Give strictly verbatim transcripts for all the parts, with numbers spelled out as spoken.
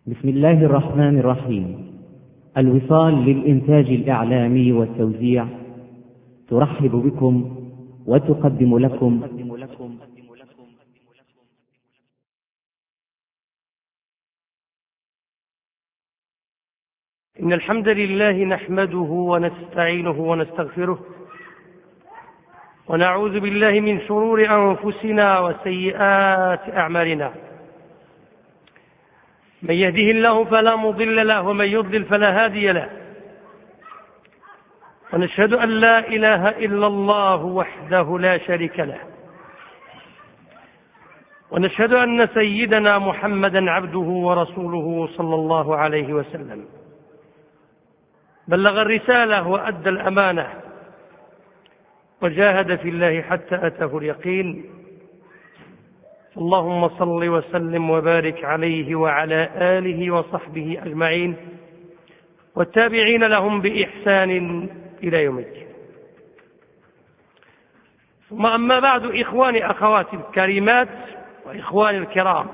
بسم الله الرحمن الرحيم. الوصال للإنتاج الإعلامي والتوزيع ترحب بكم وتقدم لكم إن الحمد لله نحمده ونستعينه ونستغفره ونعوذ بالله من شرور أنفسنا وسيئات أعمالنا. من يهده الله فلا مضل له ومن يضلل فلا هادي له، ونشهد أن لا إله إلا الله وحده لا شريك له، ونشهد أن سيدنا محمدا عبده ورسوله صلى الله عليه وسلم. بلغ الرسالة وأدى الأمانة وجاهد في الله حتى أتاه اليقين. اللهم صل وسلم وبارك عليه وعلى آله وصحبه أجمعين والتابعين لهم بإحسان إلى يوم الدين. ثم أما بعد، إخواني أخواتي الكريمات وإخواني الكرام،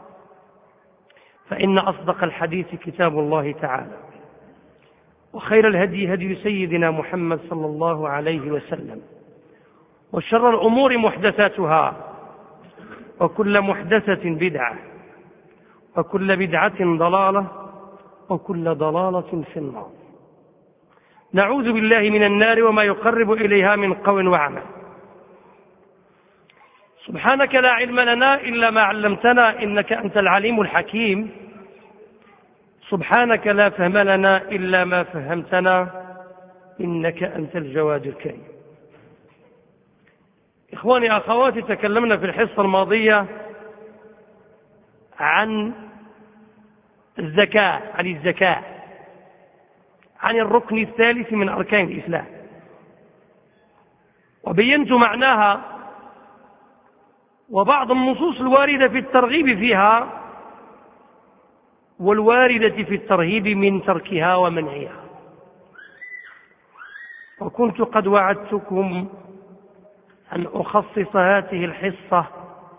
فإن أصدق الحديث كتاب الله تعالى، وخير الهدي هدي سيدنا محمد صلى الله عليه وسلم، وشر الأمور محدثاتها، وكل محدثة بدعة، وكل بدعة ضلالة، وكل ضلالة في النار. نعوذ بالله من النار وما يقرب إليها من قول وعمل. سبحانك لا علم لنا إلا ما علمتنا إنك أنت العليم الحكيم. سبحانك لا فهم لنا إلا ما فهمتنا إنك أنت الجواد الكريم. إخواني أخواتي، تكلمنا في الحصة الماضية عن الزكاة عن الزكاة عن الركن الثالث من أركان الإسلام، وبينت معناها وبعض النصوص الواردة في الترغيب فيها والواردة في الترهيب من تركها ومنعها. وكنت قد وعدتكم أن أخصص هذه الحصة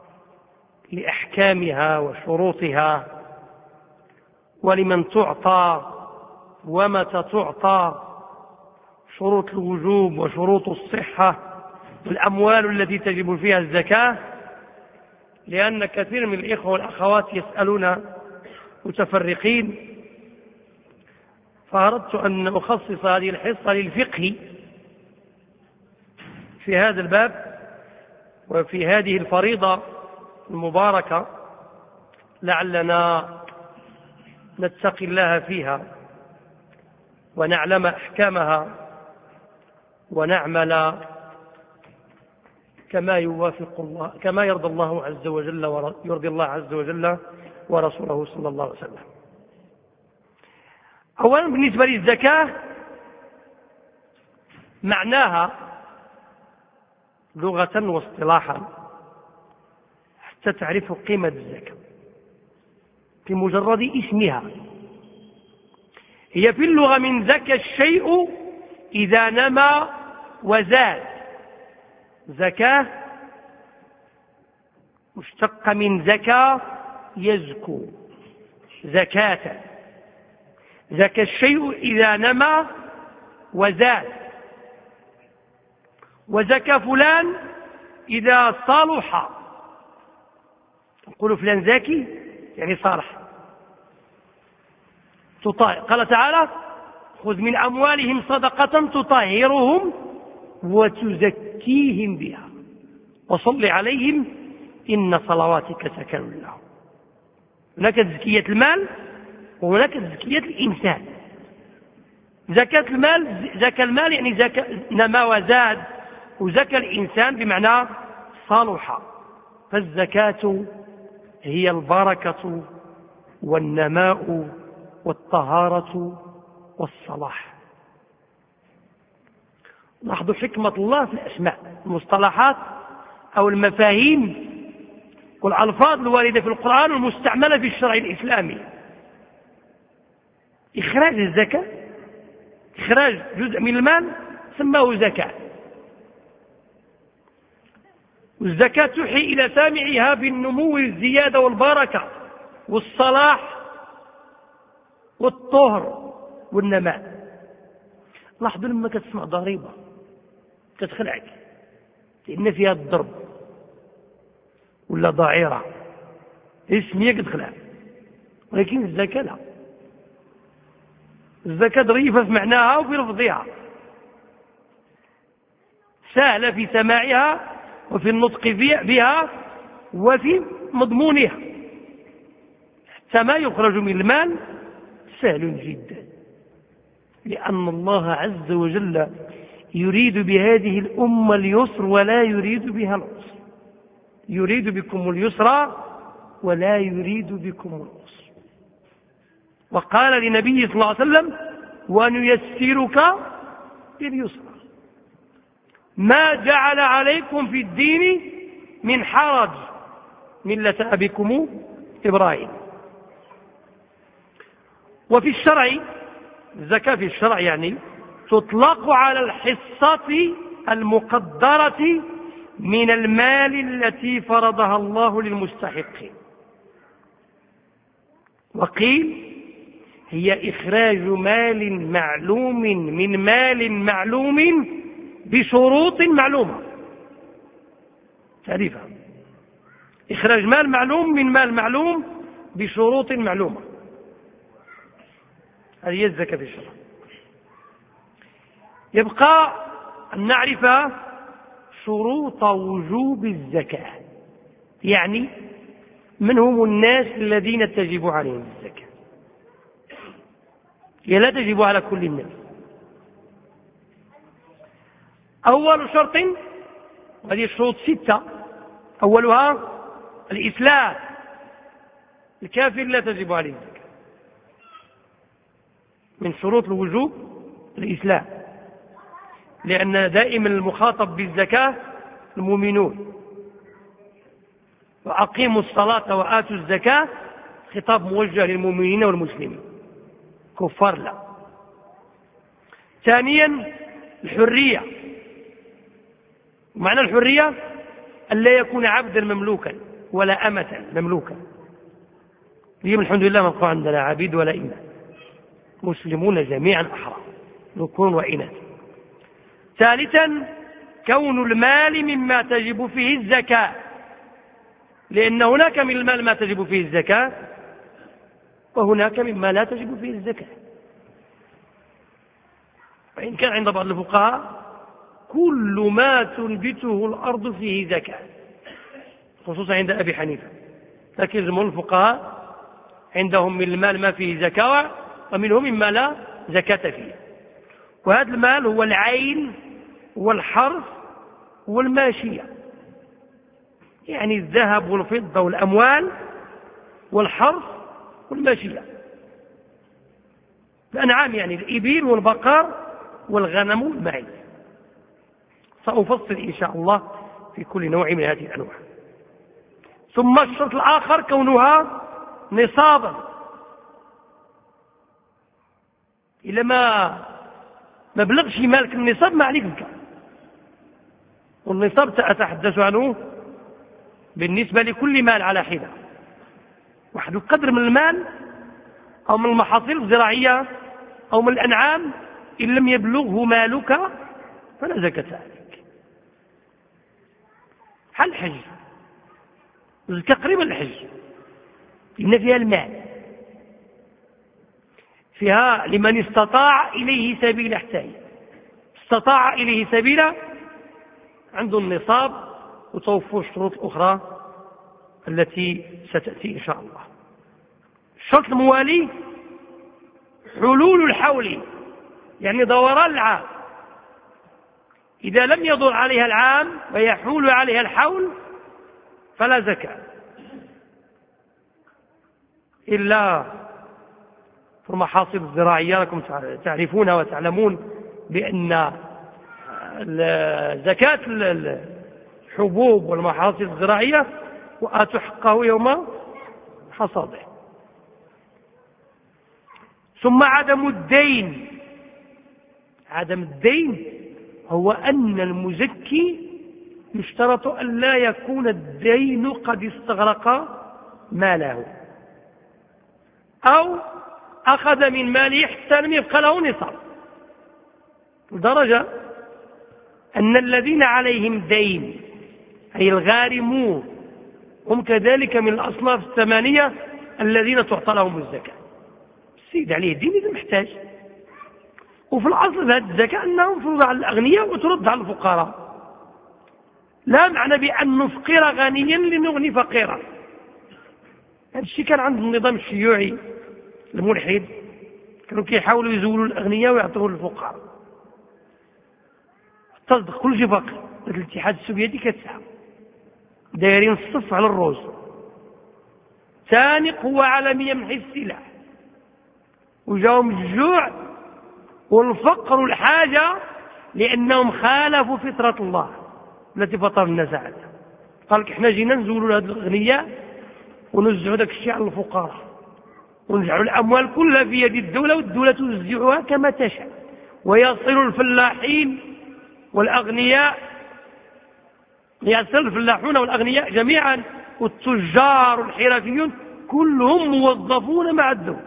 لأحكامها وشروطها ولمن تعطى ومتى تعطى، شروط الوجوب وشروط الصحة والأموال التي تجب فيها الزكاة، لأن كثير من الإخوة والأخوات يسألون متفرقين، فأردت أن أخصص هذه الحصة للفقه في هذا الباب وفي هذه الفريضة المباركة، لعلنا نتقي الله فيها ونعلم أحكامها ونعمل كما يوافق الله كما يرضى الله عز وجل ويرضي الله عز وجل ورسوله صلى الله عليه وسلم. أولا، بالنسبة للزكاة، معناها لغة واصطلاحا حتى تعرف قيمة الزكاة في مجرد اسمها. هي في اللغة من زكى الشيء إذا نمى وزاد. زكاة مشتق من زكاة يزكو، زكاة. زكى الشيء إذا نمى وزاد. وزكى فلان إذا صالح. نقول فلان زكي يعني صالح. قال تعالى: خذ من أموالهم صدقة تطهرهم وتزكيهم بها وصل عليهم إن صلواتك سكن لهم. هناك تزكية المال وهناك تزكية الإنسان. زكاة المال، زكاة المال يعني زكاة نما وزاد، وزكاة الإنسان بمعنى صالح. فالزكاة هي البركة والنماء والطهارة والصلاح. لاحظوا حكمة الله في الأسماء، المصطلحات أو المفاهيم والألفاظ الواردة في القرآن والمستعملة في الشرع الإسلامي. إخراج الزكاة، إخراج جزء من المال سماه زكاة. والزكاة توحي إلى سامعها بالنمو والزيادة والبركة والصلاح والطهر والنماء. لاحظوا لما كتسمع ضريبة كتخلعك لأن فيها الضرب ولا ضعيرة، اسمية كتخلع، ولكن الزكاة لا. الزكاة ظريفة في معناها وفي لفظها، سهلة في سماعها وفي النطق بها وفي مضمونها، حتى ما يخرج من المال سهل جدا، لأن الله عز وجل يريد بهذه الأمة اليسر ولا يريد بها العسر، يريد بكم اليسر ولا يريد بكم العسر. وقال لنبيه صلى الله عليه وسلم ونيسرك لليسر، ما جعل عليكم في الدين من حرج ملة أبيكم إبراهيم. وفي الشرع الزكاة في الشرع يعني تطلق على الحصة المقدرة من المال التي فرضها الله للمستحقين. وقيل هي إخراج مال معلوم من مال معلوم بشروط معلومة. تعريفها إخراج مال معلوم من مال معلوم بشروط معلومة، هذه هي الزكاة في الشرع. يبقى أن نعرف شروط وجوب الزكاة، يعني من هم الناس الذين تجب عليهم الزكاة. هي لا تجب على كل الناس. أول شرط، هذه الشروط ستة، أولها الإسلام، الكافر لا تجب عليه الزكاة. من شروط الوجوب الإسلام، لأن دائما المخاطب بالزكاة المؤمنون، وأقيموا الصلاة وآتوا الزكاة خطاب موجه للمؤمنين والمسلمين، كفار لا. ثانيا الحرية، معنى الحرية أن لا يكون عبدا مملوكا ولا أمة مملوكا. اليوم الحمد لله ما بقى عندنا عبيد ولا إماء، مسلمون جميعا أحرار ذكور وإناث. ثالثا كون المال مما تجب فيه الزكاة، لأن هناك من المال ما تجب فيه الزكاة وهناك مما لا تجب فيه الزكاة. وإن كان عند بعض الفقهاء كل ما تنبته الأرض فيه زكاة، خصوصا عند أبي حنيفة، لكن جمهور الفقهاء عندهم من المال ما فيه زكاة ومنهم مما لا زكاة فيه. وهذا المال هو العين والحرث والماشية، يعني الذهب والفضة والأموال والحرث والماشية، الأنعام يعني الإبل والبقر والغنم والمعز. سأفصل إن شاء الله في كل نوع من هذه الأنواع. ثم الشرط الآخر كونها نصابا، إلا ما ما بلغش مالك النصاب ما عليك زكاة. والنصاب أتحدث عنه بالنسبة لكل مال على حدة، واحد القدر من المال أو من المحاصيل الزراعية أو من الأنعام إن لم يبلغه مالك فلا زكاة عليك. حال الحج، الزكاة قريبة للحج، إن فيها المال، فيها لمن استطاع إليه سبيلا، احتاج استطاع إليه سبيلا عنده النصاب وتوفر الشروط الأخرى التي ستأتي إن شاء الله. الشرط الموالي حلول الحول، يعني دوران العام، إذا لم يدور عليها العام ويحول عليها الحول فلا زكاة، إلا في المحاصيل الزراعية. لكم تعرفون وتعلمون بأن زكاة الحبوب والمحاصيل الزراعية وآتوا حقه يوم حصاده. ثم عدم الدين، عدم الدين هو أن المزكي يشترط أن لا يكون الدين قد استغرق ماله، أو أخذ من ماله حتى لم يبقى له نصاب، لدرجة أن الذين عليهم دين أي الغارمون هم كذلك من الأصناف الثمانية الذين تعطى لهم الزكاة. السيد عليه الدين إذا محتاج، وفي الأصل هذه الزكاة أنها مفروضة على الأغنياء وترد على الفقراء، لا معنى بأن نفقر غنيا لنغني فقيرا. هذا الشيء كان عند النظام الشيوعي الملحد، كانوا كيحاولوا يزولوا الأغنياء ويعطوه للفقراء، تصدق كل شيء فقر. الاتحاد السوفيتي كتسعى دايرين الصف على الروز، ثاني قوة عالمية من حيث السلاح، وجاهم الجوع والفقر والحاجة لأنهم خالفوا فطرة الله التي فطر الناس عليها. قال لك احنا جينا نزولوا هذه الأغنياء ونوزعوا ذاك الشيء على الفقراء، ونجعلوا الأموال كلها في يد الدولة والدولة توزعها كما تشاء، ويصل الفلاحين والأغنياء يصل الفلاحون والأغنياء جميعا والتجار والحرفيون كلهم موظفون مع الدولة،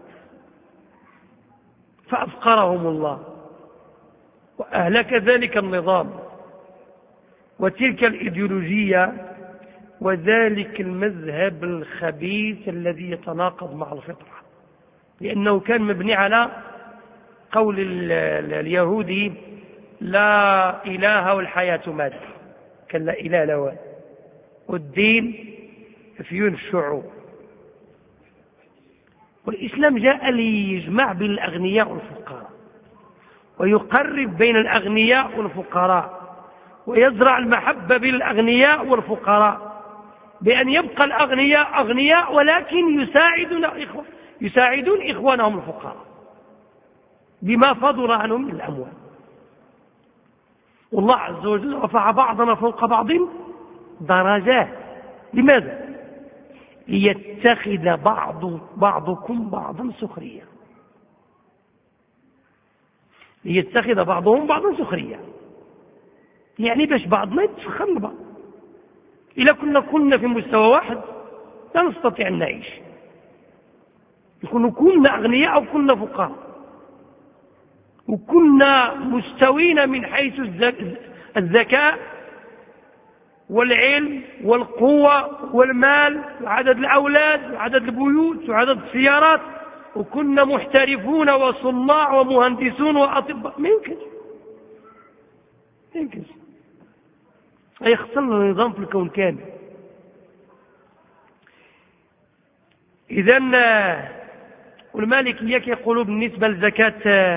فأفقرهم الله وأهلك ذلك النظام وتلك الإيديولوجية وذلك المذهب الخبيث الذي يتناقض مع الفطرة، لأنه كان مبني على قول اليهودي لا إله والحياة مادة، كان لا إله له، والدين أفيون الشعوب. والإسلام جاء ليجمع بين الأغنياء والفقراء ويقرب بين الأغنياء والفقراء ويزرع المحبة بين الأغنياء والفقراء، بأن يبقى الأغنياء أغنياء ولكن يساعدون إخوة يساعدون إخوانهم الفقراء بما فضل عنهم من الأموال. والله عز وجل رفع بعضنا فوق بعض درجات. لماذا؟ ليتخذ بعض بعضكم بعضا سخريا، ليتخذ بعضهم بعضا سخريا، يعني باش بعضنا يتسخر لبعض. إذا كنا كنا في مستوى واحد لا نستطيع أن نعيش، يكون كنا أغنياء أو كنا فقراء، وكنا مستوين من حيث الذكاء والعلم والقوة والمال وعدد الأولاد وعدد البيوت وعدد السيارات، وكنا محترفون وصناع ومهندسون وأطباء. ما يمكنش ما يمكنش يخسر لنا نظام في الكون كامل. إذن والمالكية يقولوا بالنسبة لزكاة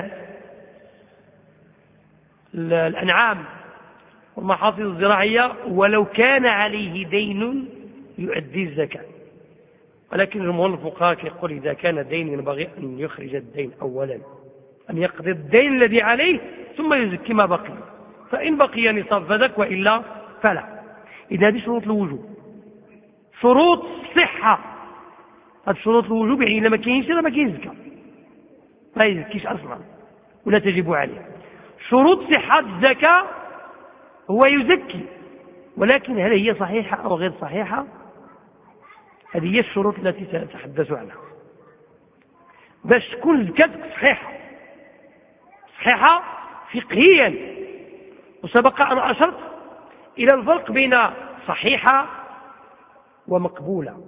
الأنعام والمحاصيل الزراعية ولو كان عليه دين يؤدي الزكاة، ولكن جمهور الفقهاء يقول إذا كان دين ينبغي أن يخرج الدين أولا، أن يقضي الدين الذي عليه ثم يزكي ما بقي، فإن بقي نصاب فذاك وإلا فلا. إذا هذه شروط الوجوب. شروط الصحة، هذه شروط الوجوب يعني إذا ما كاينش ما كاينش زكاة، ما يزكيش أصلا ولا تجب عليه. شروط صحة الزكاة هو يزكي، ولكن هل هي صحيحة أو غير صحيحة؟ هذه هي الشروط التي سأتحدث عنها باش تكون زكاتك صحيحة صحيحة فقهيا. وسبق أن أشرت إلى الفرق بين صحيحة ومقبولة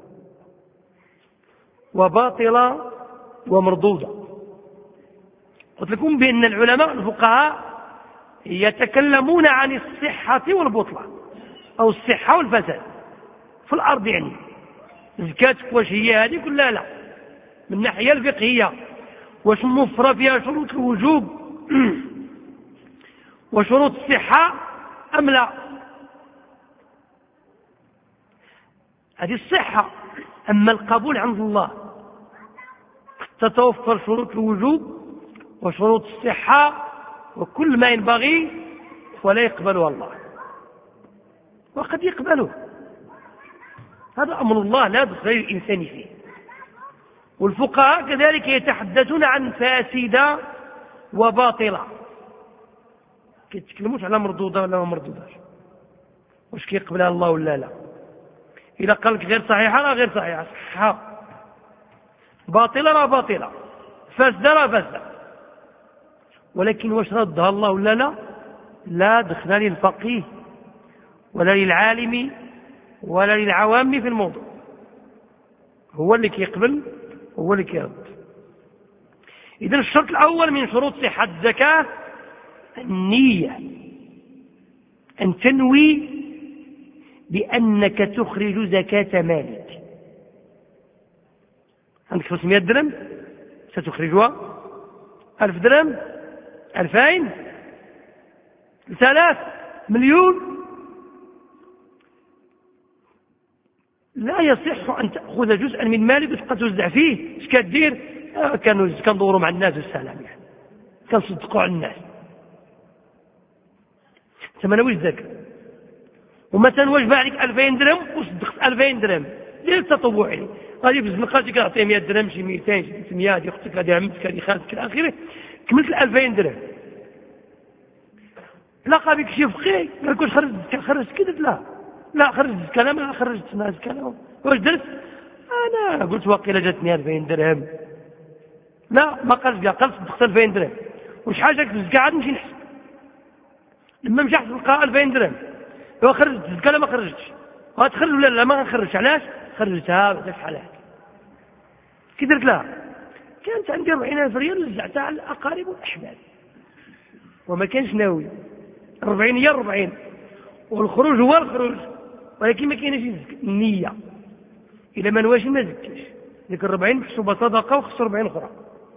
وباطلة ومردودة. قلت لكم بأن العلماء الفقهاء يتكلمون عن الصحة والبطلان أو الصحة والفساد في الأرض، يعني زكاتك واش هي هذه كلها لا، من الناحية الفقهية واش موفرة فيها شروط الوجوب وشروط الصحة أم لا. هذه الصحة. أما القبول عند الله تتوفر شروط الوجوب وشروط الصحة وكل ما ينبغي ولا يقبله الله، وقد يقبله، هذا أمر الله لا دخل الإنسان فيه. والفقهاء كذلك يتحدثون عن فاسدة وباطلة، كيتكلموش على مردودة ولا ما مردوداش، واش كيقبلها الله ولا لا. إذا قال لك غير صحيحة لا غير صحيحة، صحيحة، باطلة لا باطلة، فاسد راه فاسد، ولكن واش ردها الله ولا لا؟ لا دخل للفقيه ولا للعالم ولا للعوام في الموضوع، هو اللي كيقبل هو اللي كيرد. إذن الشرط الأول من شروط صحة الزكاة النية، أن تنوي بأنك تخرج زكاة مالك. عندك خمسمائة درهم ستخرجها، ألف درهم، ألفين، ثلاث مليون، لا يصح أن تأخذ جزءا من مالك وتبقى توزع فيه. اش كدير؟ آه كانوا كندوروا مع الناس والسلام، يعني كنصدقوا على الناس. ثم نوي الزكاة، ومثلا واجب عليك ألفين درهم وصدقت ألفين درهم، دير التطوعي، غادي في الزنقه تجي كتعطيه مئة درهم، شي مئتين، شي ثلاثمائة، هذه اختك، هذه عمتك، هذه خالتك الى اخره، كملت الألفين درهم. تلاقى بك شي فقيه قال لك واش خرجت الزكاه؟ خرجت كذا؟ لا لا خرجت الزكاه، لا ما خرجت ما الزكاه. واش درت؟ انا قلت واقيلا جاتني ألفين درهم. لا ما قالش لا، قال صدقت ألفين درهم. واش حاجه في الزكاه؟ عاد نمشي نحسب. لما مشى تلقى ألفين درهم، لو خرجت الزكاه لا ما خرجتش، غتخرج ولا لا؟ ما غنخرجش. علاش؟ خرجتها بعدا في حالات. كي درت لها؟ كانت عندي أربعين ألف ريال وزعتها على الأقارب والأحباب وما كانش ناوي. أربعين هي أربعين، والخروج هو الخروج، ولكن ما كاينش النية. إلا ما نواش ما زكاش، ديك الأربعين محسوبة صدقة وخص أربعين أخرى.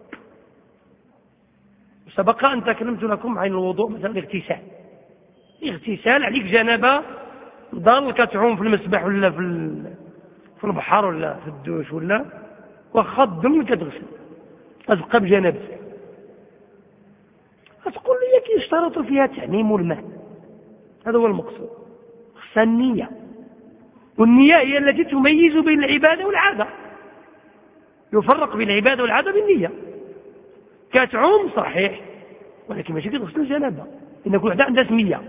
سبق أن تكلمت لكم عن الوضوء، مثلا الاغتسال. اغتسال عليك جنابة، ضل كتعوم في المسبح ولا في في البحر ولا في الدوش ولا واخا الدم كتغسل، غتبقى بجنابتك. غتقول لي كيشترط فيها تعميم الماء، هذا هو المقصود. خصها النية، والنية هي التي تميز بين العبادة والعادة. يفرق بين العبادة والعادة بالنية. كتعوم صحيح، ولكن ماشي كتغسل الجنابة، إن كل واحدة عندها سمية.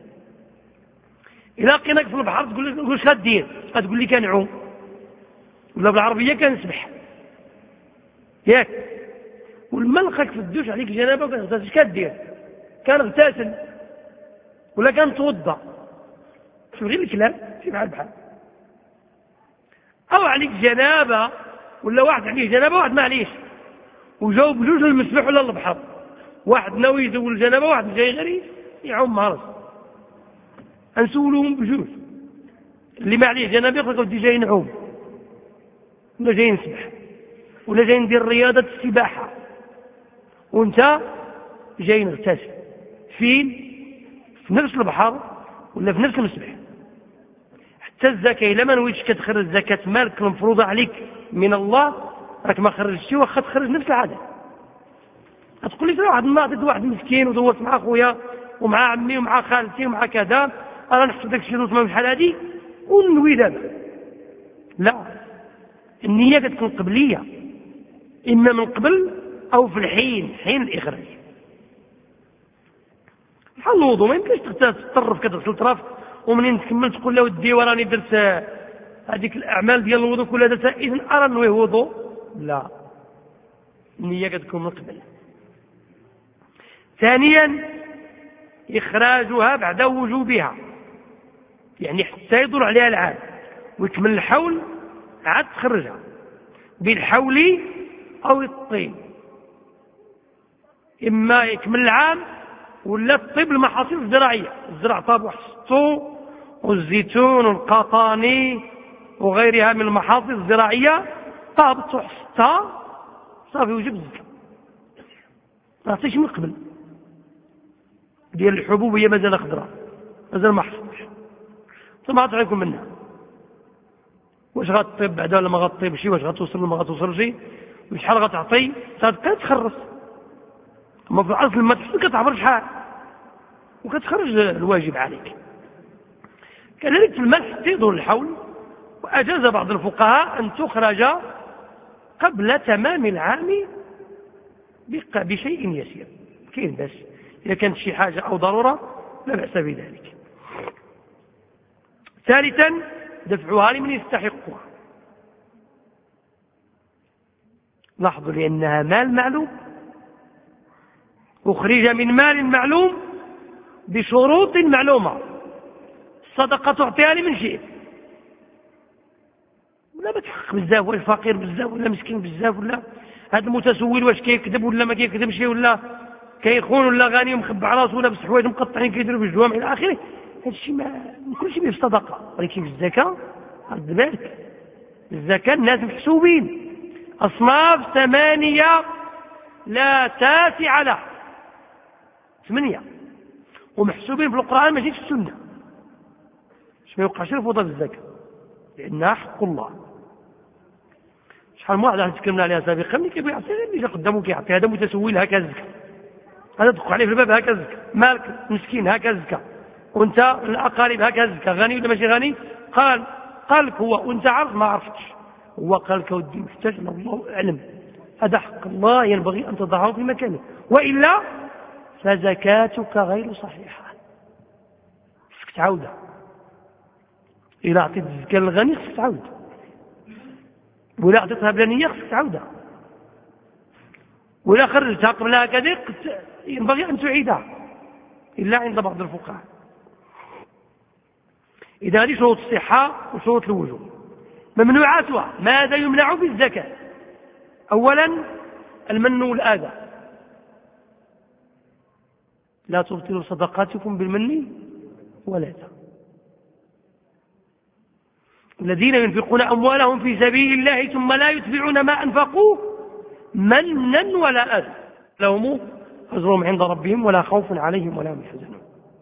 إلا لقيناك في البحر تقول لك واش غدير؟ غتقول لي كنعوم، ولا بالعربية كنسبح، ياك؟ ولما لقاك في الدوش عليك جنابة وكتغتسل، اش كدير؟ كنغتسل ولا كنتوضا؟ شوف غير الكلام شي بحال بحال. أو عليك جنابة ولا واحد عليه جنابة واحد ما عليهش، وجاوب بجوج للمسبح ولا للبحر، واحد ناوي يزول الجنابة واحد جاي غير يعوم مع راسه. أنسولهم بجوج. اللي ما عليه جنابة يقول ودي جاي نعوم ولا جاي نسبح ولا جاي ندير رياضة السباحة، وانت جاي نغتسل. فين؟ في نفس البحر ولا في نفس المسبح. حتى الزكاة إلا ما نويتش كتخرج زكاة مالك المفروضة عليك من الله، راك ما خرجتش، واخا تخرج نفس العادة. هتقول لي واحد ما عطيت واحد مسكين ودورت مع خويا ومع عمي ومع خالتي ومع كذا، انا نحسب داك الشيء دوز بحال هادي ونوي دابا. لا، النية كتكون قبلية، إما من قبل أو في الحين، حين الإخراج. بحال الوضوء، ما يمكنش تطرف كتغسل طرف ومنين تكمل تقول له ودي وراني درت هذيك الأعمال ديال الوضوء كلها درتها إذن أرى نويه وضوء. لا، النية كتكون من قبل. ثانيا إخراجها بعد وجوبها، يعني حتى يدور عليها العام ويكمل الحول عاد تخرجها بالحول أو الطيب، إما يكمل العام ولا الطيب المحاصيل الزراعية، الزرع طاب وحصتو والزيتون والقطاني وغيرها من المحاصيل الزراعية طابت وحصتها صافي وجب الزكاة. ما عطيش من قبل. ديال الحبوب هي مازال خضراء، مازال ما حصلش، ثم غتعيكم منها. واش غطيب بعدا ولا ما غطيبش، واش غتوصل ولا ما غتوصلش، وشحال غتعطي، تبقى تخرص. اما في الاصل ما تحصل كتعبر شحال وكتخرج الواجب عليك. كذلك في الملح تدور الحول، واجاز بعض الفقهاء ان تخرج قبل تمام العام بشيء يسير، كاين بس إذا كانت شي حاجة أو ضرورة لا بأس بذلك. ثالثا دفعها لمن يستحقها، لاحظوا، لأنها مال معلوم أخرج من مال معلوم بشروط معلومة. الصدقة تعطيها لمن شئت، ولا بتحقق بزاف، واش فقير بزاف ولا مسكين بزاف، ولا هذا المتسول واش كيكذب ولا ما كيكذبش، ولا كيخون ولا غني ومخبع راسه ولا بس حوايج مقطعين كيديروا في الجوامع الى اخره. هذا الشيء ما كل شيء في الصدقه. ولكن في الزكاه رد بالك، الزكاه الناس محسوبين، اصناف ثمانيه لا تاسع له، ثمانيه ومحسوبين في القران ماشي في السنه. باش ما يوقعش الفوضى في الزكاه لانها حق الله. شحال من واحد تكلمنا عليها سابقا، ملي كيبغي يعطي غير اللي قدامه كيعطي، هذا متسول هكا الزكاه، هذا تدق عليه في الباب هكا الزكاه، مالك مسكين هكا الزكاه، وانت الاقارب هكا الزكاه، غني ولا ماشي غني. قال قال لك هو وانت عارف ما عرفتش، هو قال لك ودي محتاج، الله اعلم، هذا حق الله ينبغي ان تضعه في مكانه، والا فزكاتك غير صحيحه. خصك تعاودها. إذا أعطيت الزكاة للغني خصك تعاود، ولا أعطيتها بلا نية خصك تعاودها، ولا خرجتها قبلها كذا ينبغي أن تعيدها إلا عند بعض الفقهاء. إذا هذه شروط الصحة وشروط الوجوب. ممنوعاتها: ماذا يمنع بالزكاة؟ أولا المن والآذى، لا تبطلوا صدقاتكم بالمن والآذى. الذين ينفقون أموالهم في سبيل الله ثم لا يتبعون ما أنفقوا منا ولا أذى لهم أجرهم عند ربهم ولا خوف عليهم ولا هم يحزنون.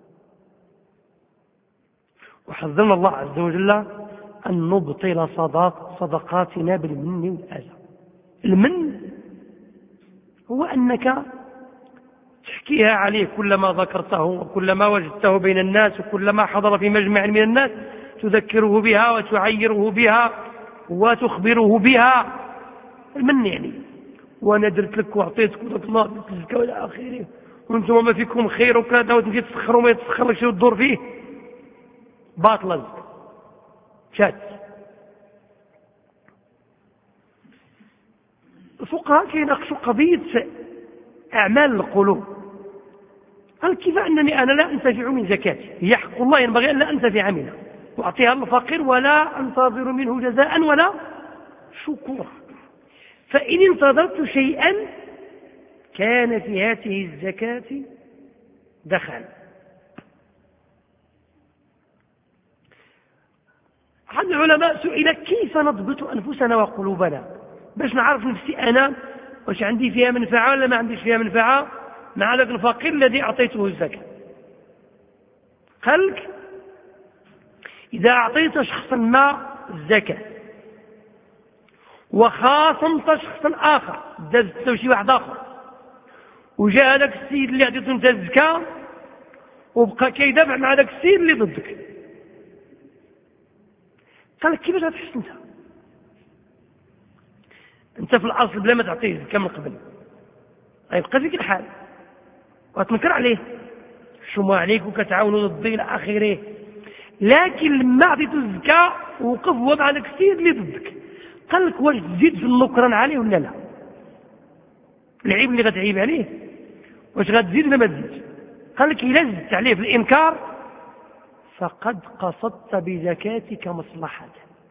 وحذرنا الله عز وجل أن نبطل صدق صدقاتنا بالمن والأذى. المن هو أنك تحكيها عليه كلما ذكرته وكلما وجدته بين الناس وكلما حضر في مجمع من الناس تذكره بها وتعيره بها وتخبره بها. المن يعني وانا درت لك وعطيتك وذاك الله درت الزكاه والى اخره وانتم ما فيكم خير وكذا، وتجي تسخر وما يتسخر لك شي وتدور فيه، باطل الزكاه شات. الفقهاء كيناقشوا قضيه اعمال القلوب. قال كيف انني انا لا انتفع من زكاتي، هي حق الله ينبغي ان لا انتفع منها واعطيها الفقير ولا انتظر منه جزاء ولا شكورا، فان انتظرت شيئا كان في هذه الزكاة دخل. أحد العلماء سئل كيف نضبط أنفسنا وقلوبنا باش نعرف نفسي أنا واش عندي فيها منفعة ولا ما عنديش فيها منفعة مع ذاك الفقير الذي أعطيته الزكاة. قالك إذا أعطيت شخصا ما الزكاة وخاصمت شخصا آخر، دازت شي واحد آخر، وجاء هذاك السيد اللي أعطيته أنت الزكاة وبقى كيدافع مع هذاك السيد اللي ضدك، قال لك كيفاش غتحس انت؟ انت في الاصل بلا ما تعطيه الزكاه من قبل غيبقى فيك الحال وتنكر عليه شو عليك وكتعاونوا ضدي الى اخره. لكن لما عطيته الزكاه وقف هو مع ذاك السيد اللي ضدك، قال لك واش تزيد في النكران عليه ولا لا؟ العيب اللي غتعيب عليه واش غتزيد ولا ما تزيدش؟ قال لك الا زدت عليه في الانكار فقد قصدت بزكاتك مصلحة.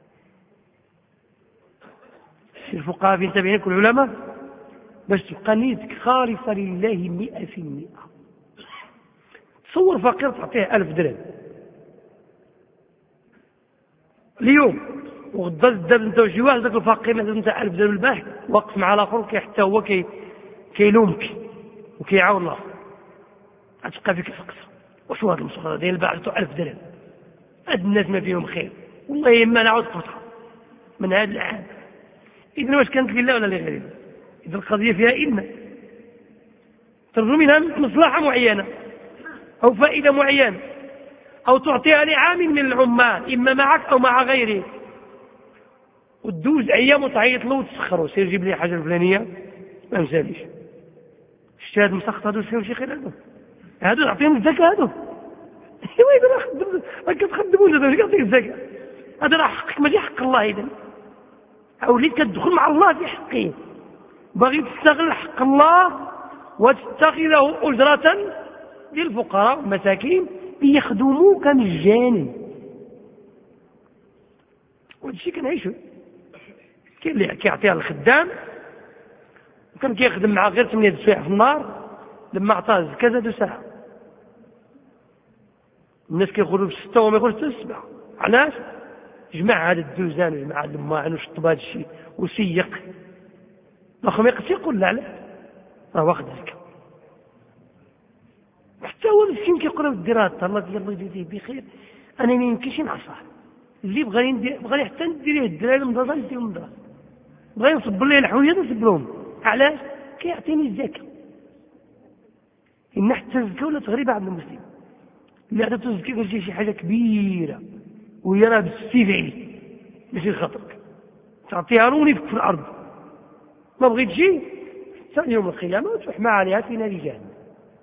الفقهاء في تابعين كل العلماء باش تبقى نيتك خالصة لله مئة في المئة. تصور فقير تعطيه ألف درهم اليوم وغدا زداد انت وشي واحد ذاك الفقير اللي انت ألف درهم البارح واقف مع الاخر كي حتى هو كي كيلومك وكيعاون الاخر، غتبقى فيك الفقصه. وشو هذا المصغر ديال باعته ألف درهم؟ هاد الناس ما فيهم خير والله ما نعاود قطعه من هذا العام. اذا واش كانت لله ولا لغير الله؟ اذا القضيه فيها إلنا ترجو منها مصلحه معينه او فائده معينه او تعطيها لعامل من العمال اما معك او مع غيره، وتدوز ايام وتعيط له وتسخره سير جيب لي حاجه الفلانيه ما مساليش. شتي هاد مسخط هادو فيهم شي خير هادو هادو نعطيهم الزكاه هادو ايوا راه خدم راه كتخدموا انت كتعطيك الزكاه هذا راه حقك ماشي حق الله. اذا او وليت كتدخل مع الله في حقه باغي تستغل حق الله وتتخذه أجرة للفقراء والمساكين يخدموك مجانا. وهذا الشيء كنعيشو. كاين اللي كيعطيها الخدام وكان كيخدم معاه غير ثمانية سوايع في النهار، لما عطاه الزكاة زادو ساعة. الناس كيخرجوا بستة وما يخرجوا حتى السبعة. علاش؟ جمع هذا الدوزان وجمع هذا الماعن وشطب هذا الشيء وسيق. الاخر ما يقدرش يقول لا علاش راه واخد الزكاة. حتى هو مسكين كيقول له دير هذا الله يلا يجزيه بخير، انا ما يمكنش نعصاه. اللي بغى ندير بغى حتى ندير ليه الدراري المدرسه ندير المدرسه، بغى نصب ليه الحوايج نصب لهم. علاش؟ كيعطيني الزكاه. ان حتى الزكاه ولا تغريبه عند المسلم اللي عطاتو الزكاه كتجي شي حاجه كبيره وهي راه بالسيف عليه ماشي خاطرك تعطيها له ونفك في الارض. ما بغيت تجي حتى يوم القيامه وتحمى عليها في نار جهنم.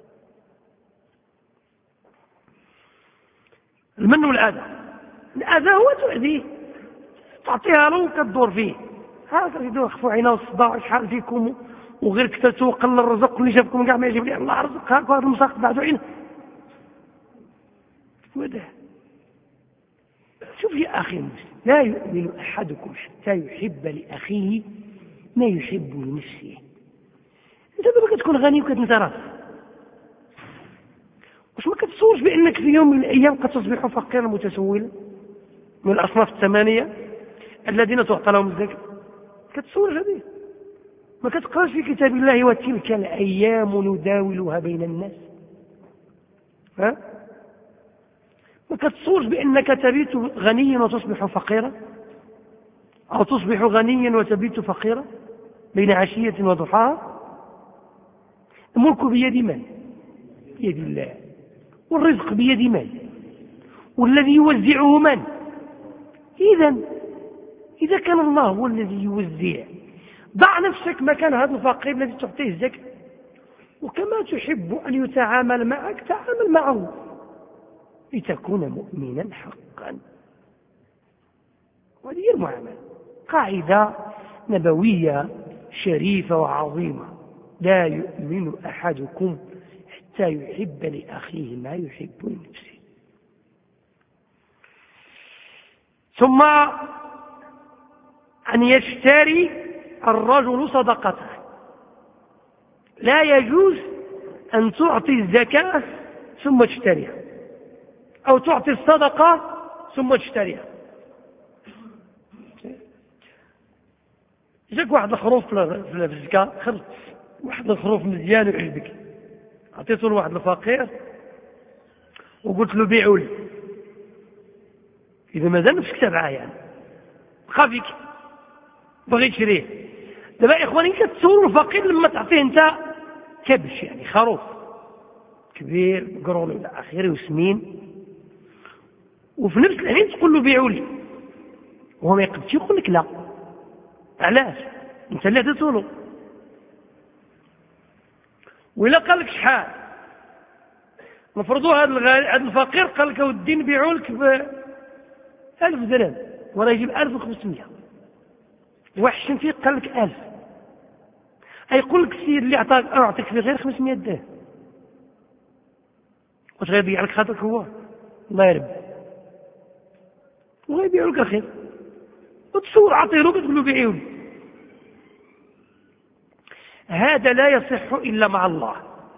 المن والأذى، الأذى هو تؤذيه تعطيها له وكتدور فيه. هذا يدور خفوا عينه والصداع شحال فيكم وغير كتبتو وقل الرزق واللي جابكم كاع ما يجيب لي الله رزق هاك وهذا المساق بعدو عينه. وده شوف يا أخي المسلم، لا يؤمن أحدكم حتى يحب لأخيه ما يحب لنفسه. أنت دابا كتكون غني وكتنترف، واش ما كتصورش بأنك في يوم من الأيام قد تصبح فقيرا متسولا من الأصناف الثمانية الذين تعطى لهم الزكاة؟ كتصور هذه؟ ما كتقراش في كتاب الله وتلك الأيام نداولها بين الناس؟ ها؟ ما كتصورش بأنك تبيت غنيا وتصبح فقيرا، أو تصبح غنيا وتبيت فقيرا بين عشية وضحاها؟ الملك بيد من؟ بيد الله. والرزق بيد من؟ والذي يوزعه من؟ إذا إذا كان الله هو الذي يوزع، ضع نفسك مكان هذا الفقير الذي تعطيه الزكاة، وكما تحب أن يتعامل معك تعامل معه لتكون مؤمنا حقا. وهذه هي المعاملة، قاعدة نبوية شريفة وعظيمة. لا يؤمن أحدكم حتى يحب لأخيه ما يحب لنفسه. ثم أن يشتري الرجل صدقته. لا يجوز أن تعطي الزكاة ثم تشتريها، أو تعطي الصدقة ثم تشتريها. جاك واحد الخروف في الزكاة خلص واحد الخروف مزيان ويعجبك، عطيته لواحد الفقير وقلت له بيعوا لي، إذا مازال نفسك تبعه يعني خافيك بغيت تشريه. دابا إخواني كتصور الفقير لما تعطيه أنت كبش يعني خروف كبير قرون إلى آخره وسمين، وفي نفس الحين تقول له بيعوا لي، وهو ما يقدرش يقول لك لا. علاش؟ أنت اللي عطيته له. وإلا قال لك شحال نفرضوا هذا الفقير قال لك ودي نبيعوا لك بألف درهم ولا يجيب ألف وخمسمائة، وحشم فيه قال لك ألف، أيقول لك السيد اللي أعطاك أعطيك فيه غير خمسمائة درهم، واش غيبيع لك خاطرك هو؟ الله يرب وغيبيع لك الخير، وتصور عطيه له تقول له بيعوا لي. هذا لا يصح إلا مع الله،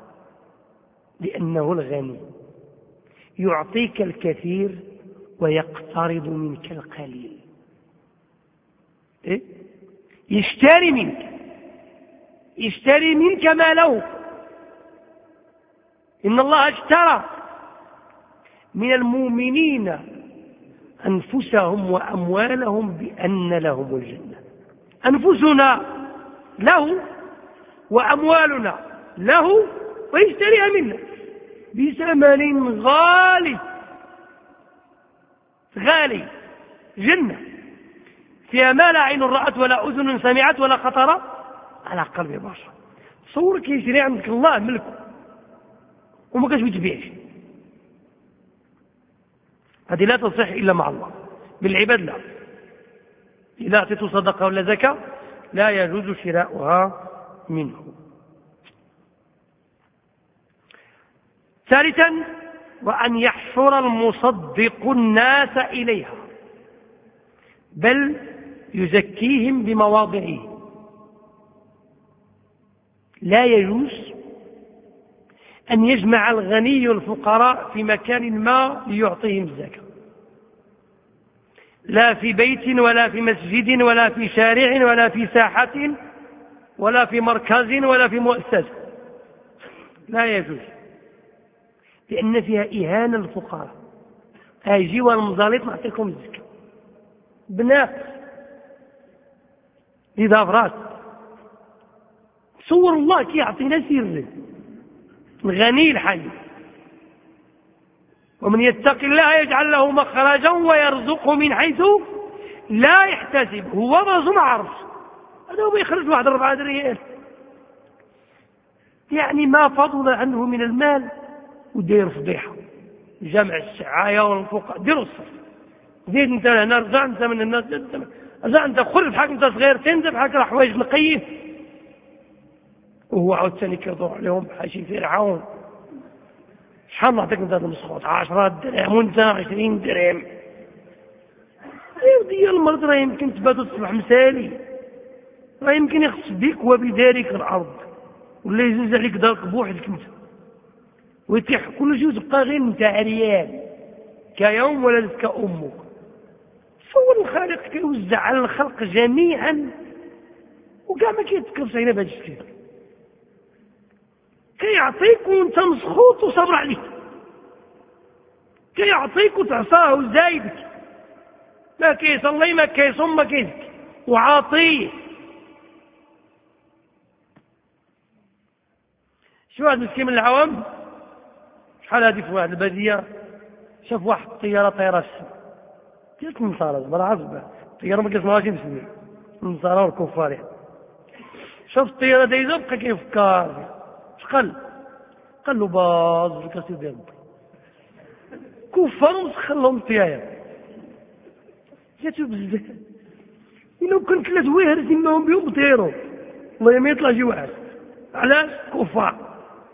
لأنه الغني يعطيك الكثير ويقترض منك القليل. إيه؟ يشتري منك يشتري منك ماله. إن الله اشترى من المؤمنين أنفسهم وأموالهم بأن لهم الجنة. أنفسنا له وأموالنا له ويشتريها منا بثمن غالي غالي، جنة فيها ما لا عين رأت ولا أذن سمعت ولا خطر على قلب بشر. تصورك يشري عندك الله ملكه وما كاش بتبيعش. هذه لا تصح إلا مع الله. بالعباد لا، إذا أعطيته صدقة ولا زكاة لا يجوز شراؤها منه. ثالثا وأن يحشر المصدق الناس إليها بل يزكيهم بمواضعه. لا يجوز أن يجمع الغني الفقراء في مكان ما ليعطيهم الزكاة، لا في بيت ولا في مسجد ولا في شارع ولا في ساحة ولا في مركز ولا في مؤسسة، لا يجوز، لأن فيها إهانة للفقراء. أجي والمزالط نعطيكم الزكاة بناقص إذا فرات. تصور الله كي يعطينا سر الغني الحي، ومن يتق الله يجعل له مخرجا ويرزقه من حيث لا يحتسب. هو رازو ما عرفش، هذا هو يخرج واحد أربعة ريال، يعني ما فضل عنه من المال ودير فضيحة. جمع السعاية والفقراء ديروا الصف، زيد انت هنا، رجع انت من الناس، رجع انت خرج بحاك انت صغير تنزل بحاك راه حوايج نقيه، وهو عاود ثاني كيدور عليهم بحال شي فرعون. شحال نعطيك انت المسخوط؟ عشرة درهم وانت عشرين درهم. ديال المرض راه يمكن تبات تصبح مسالي، راه يمكن يخص بك وبدارك الارض، ولا يزوز عليك دارك بوحدك انت، ويتيح كل شيء وتبقى غير انت عريان كيوم ولدتك امك. فهو الخالق كيوزع على الخلق جميعا وكاع ما كيتكلفش علينا بهذا الشيء، كيعطيك وانت مسخوط وصبر عليك، كيعطيك وتعصاه وزايدك، ما كيصلي ما كيصوم ما كيزكي وعاطيه. شو واحد مسكين من العوام شحال هادي في واحد الباديه شاف واحد الطياره طايره في السماء، قالت النصارى زعما راه عارف الطياره ما كيسمعوهاش المسلمين، النصارى والكفار يعني. شاف الطياره دايزه بقى كيفكر اش قال؟ قال له باز في الكاسير ديال كفار ومسخن لهم الطياره. جاتو بزاف إلا كان ثلاث واهر سماهم بهم طيروا والله ما يطلع شي واحد. علاش؟ كفار.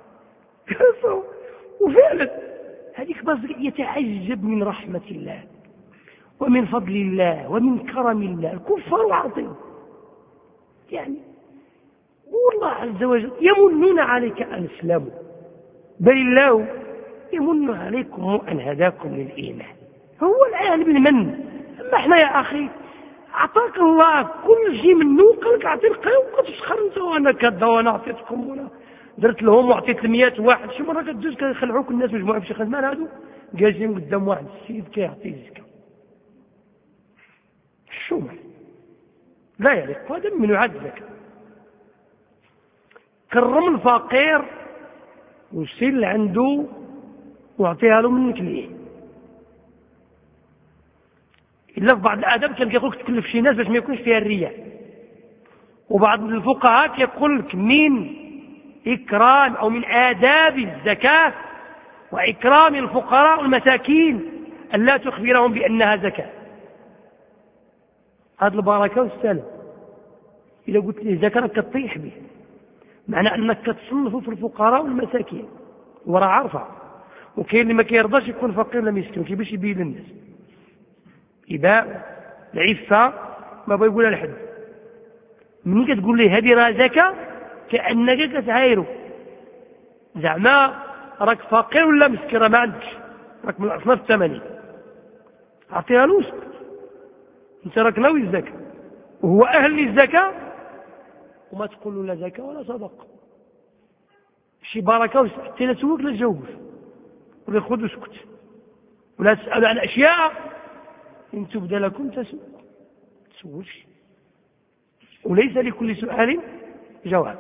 وفعلا هذيك باز يتعجب من رحمة الله ومن فضل الله ومن كرم الله. الكفار عاطين يعني، والله عز وجل يمنون عليك أن اسلموا، بل الله يمن عليكم أن هداكم للإيمان. هو الآن بالمن. أما احنا يا أخي أعطاك الله كل شيء منه، قال لك أعطي القيم وكتفخر أنت وأنا كذا وأنا أعطيتكم وأنا درت لهم وأعطيت مئة واحد. شي مرة كتجوز كيخلعوك الناس مجموعة في شي خدمة، هادو جالسين قدام واحد السيد كيعطي الزكاة. شو لا يليق، هذا من يعد الزكاة. كرم الفقير وشتي اللي عنده واعطيها له منك ليه. إلا في بعض الآداب كان كيقول لك تكلف شي ناس باش ما يكونش فيها الرياء، وبعض الفقهاء كيقول لك من إكرام أو من آداب الزكاة وإكرام الفقراء والمساكين أن لا تخبرهم بأنها زكاة. هذه البركة والسلام. إذا قلت لي زكاة كتطيح به، معنى أنك كتصنفه في الفقراء والمساكين وراه عارفة. وكاين اللي ما كيرضاش يكون فقير ولا مسكين كيفاش يبين للناس، يباع العفة ما بغا يقولها لحد. منين كتقول لي هذه راه زكاة كأنك كتعايرو، زعما راك فقير ولا مسكين راه ما عندكش، راك من الأصناف الثمانية، أعطيها له وسكت، أنت راك ناوي الزكاة وهو أهل للزكاة، وما تقول له لا زكاة ولا صدقة. شي بركة حتى لا تسولك لا تجاوبش ولا خذ وسكت، ولا تسأل عن أشياء إن تبدى لكم تسول تسولش، وليس لكل سؤال جواب.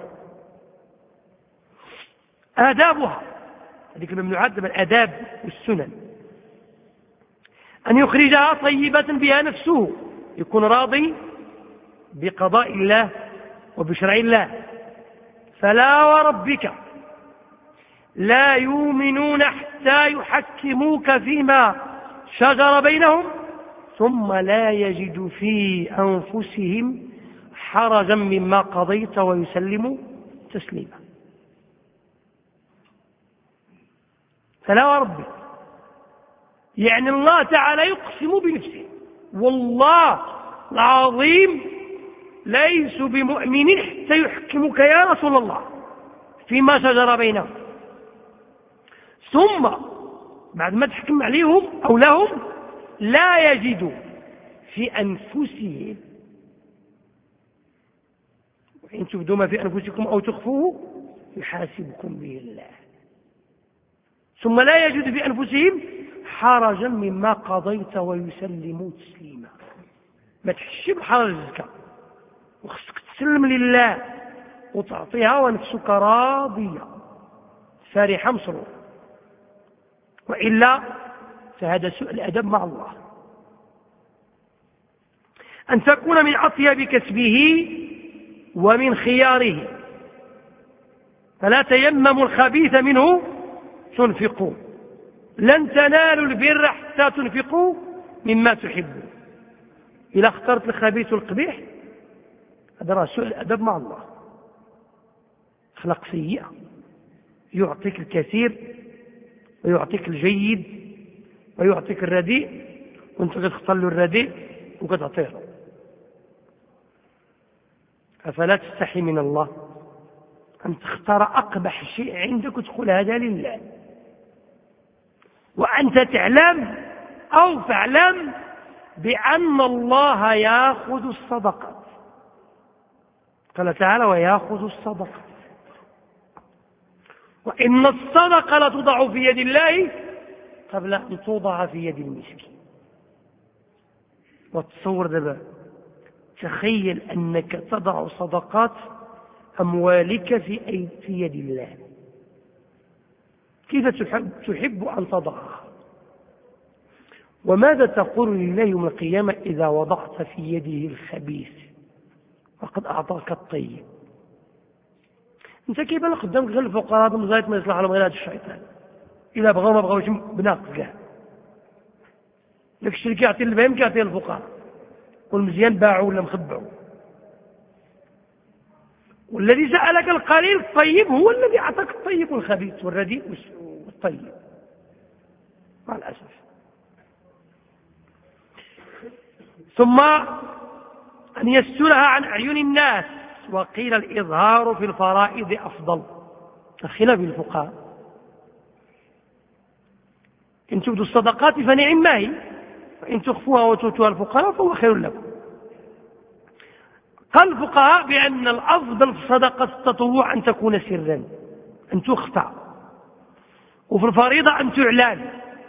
آدابها هذيك من يعد الآداب والسنن أن يخرجها طيبة بها نفسه، يكون راضي بقضاء الله وبشرع الله. فلا وربك لا يؤمنون حتى يحكموك فيما شجر بينهم ثم لا يجدوا في أنفسهم حرجا مما قضيت ويسلموا تسليما. فلا وربك، يعني الله تعالى يقسم بنفسه، والله العظيم ليس بمؤمن حتى يحكمك يا رسول الله فيما شجر بينهم، ثم بعد ما تحكم عليهم أو لهم لا يجدوا في أنفسهم، وإن تبدوا ما في أنفسكم أو تخفوه يحاسبكم به الله، ثم لا يجد في أنفسهم حرجا مما قضيت ويسلموا تسليما. ما تحشي بحرج الزكاة وخصك تسلم لله وتعطيها ونفسك راضية فرحة مسرورة، وإلا فهذا سوء الأدب مع الله. أن تكون من أطيب كسبه ومن خياره، فلا تيمموا الخبيث منه تنفقوا، لن تنالوا البر حتى تنفقوا مما تحبون. إذا اخترت الخبيث والقبيح هذا راه سوء الأدب مع الله، أخلاق سيئة، يعطيك الكثير ويعطيك الجيد ويعطيك الرديء، وانت كتختار له الرديء وكتعطيه له. أفلا تستحي من الله أن تختار أقبح شيء عندك وتقول هذا لله، وأنت تعلم أو فاعلم بأن الله يأخذ الصدقات. قال تعالى ويأخذ الصدقات، وإن الصدقة لتوضع في يد الله قبل أن توضع في يد المسكين. وتصور دابا، تخيل أنك تضع صدقات أموالك في أي في يد الله، كيف تحب, تحب أن تضعها؟ وماذا تقول لله يوم القيامة إذا وضعت في يده الخبيث وقد أعطاك الطيب؟ انت كيبان قدامك غير الفقراء هذا مزايد ما يصلح لهم غير هذا الشيطان، إلا بغاو ما بغاوش بناقص كاع، داك الشيء اللي كيعطي البهيم كيعطيه الفقراء، والمزيان باعوا ولا مخبعوا. والذي سألك القليل الطيب هو الذي أعطاك الطيب والخبيث والرديء والطيب مع الأسف. ثم أن يسترها عن أعين الناس، وقيل الإظهار في الفرائض أفضل، خلاف الفقهاء. إن تبدوا الصدقات فنعم ما هي، وإن تخفوها وتؤتوها الفقراء فهو خير لكم. قال الفقهاء بأن الأفضل في الصدقة التطوع أن تكون سرا، أن تخفى، وفي الفريضة أن تعلن.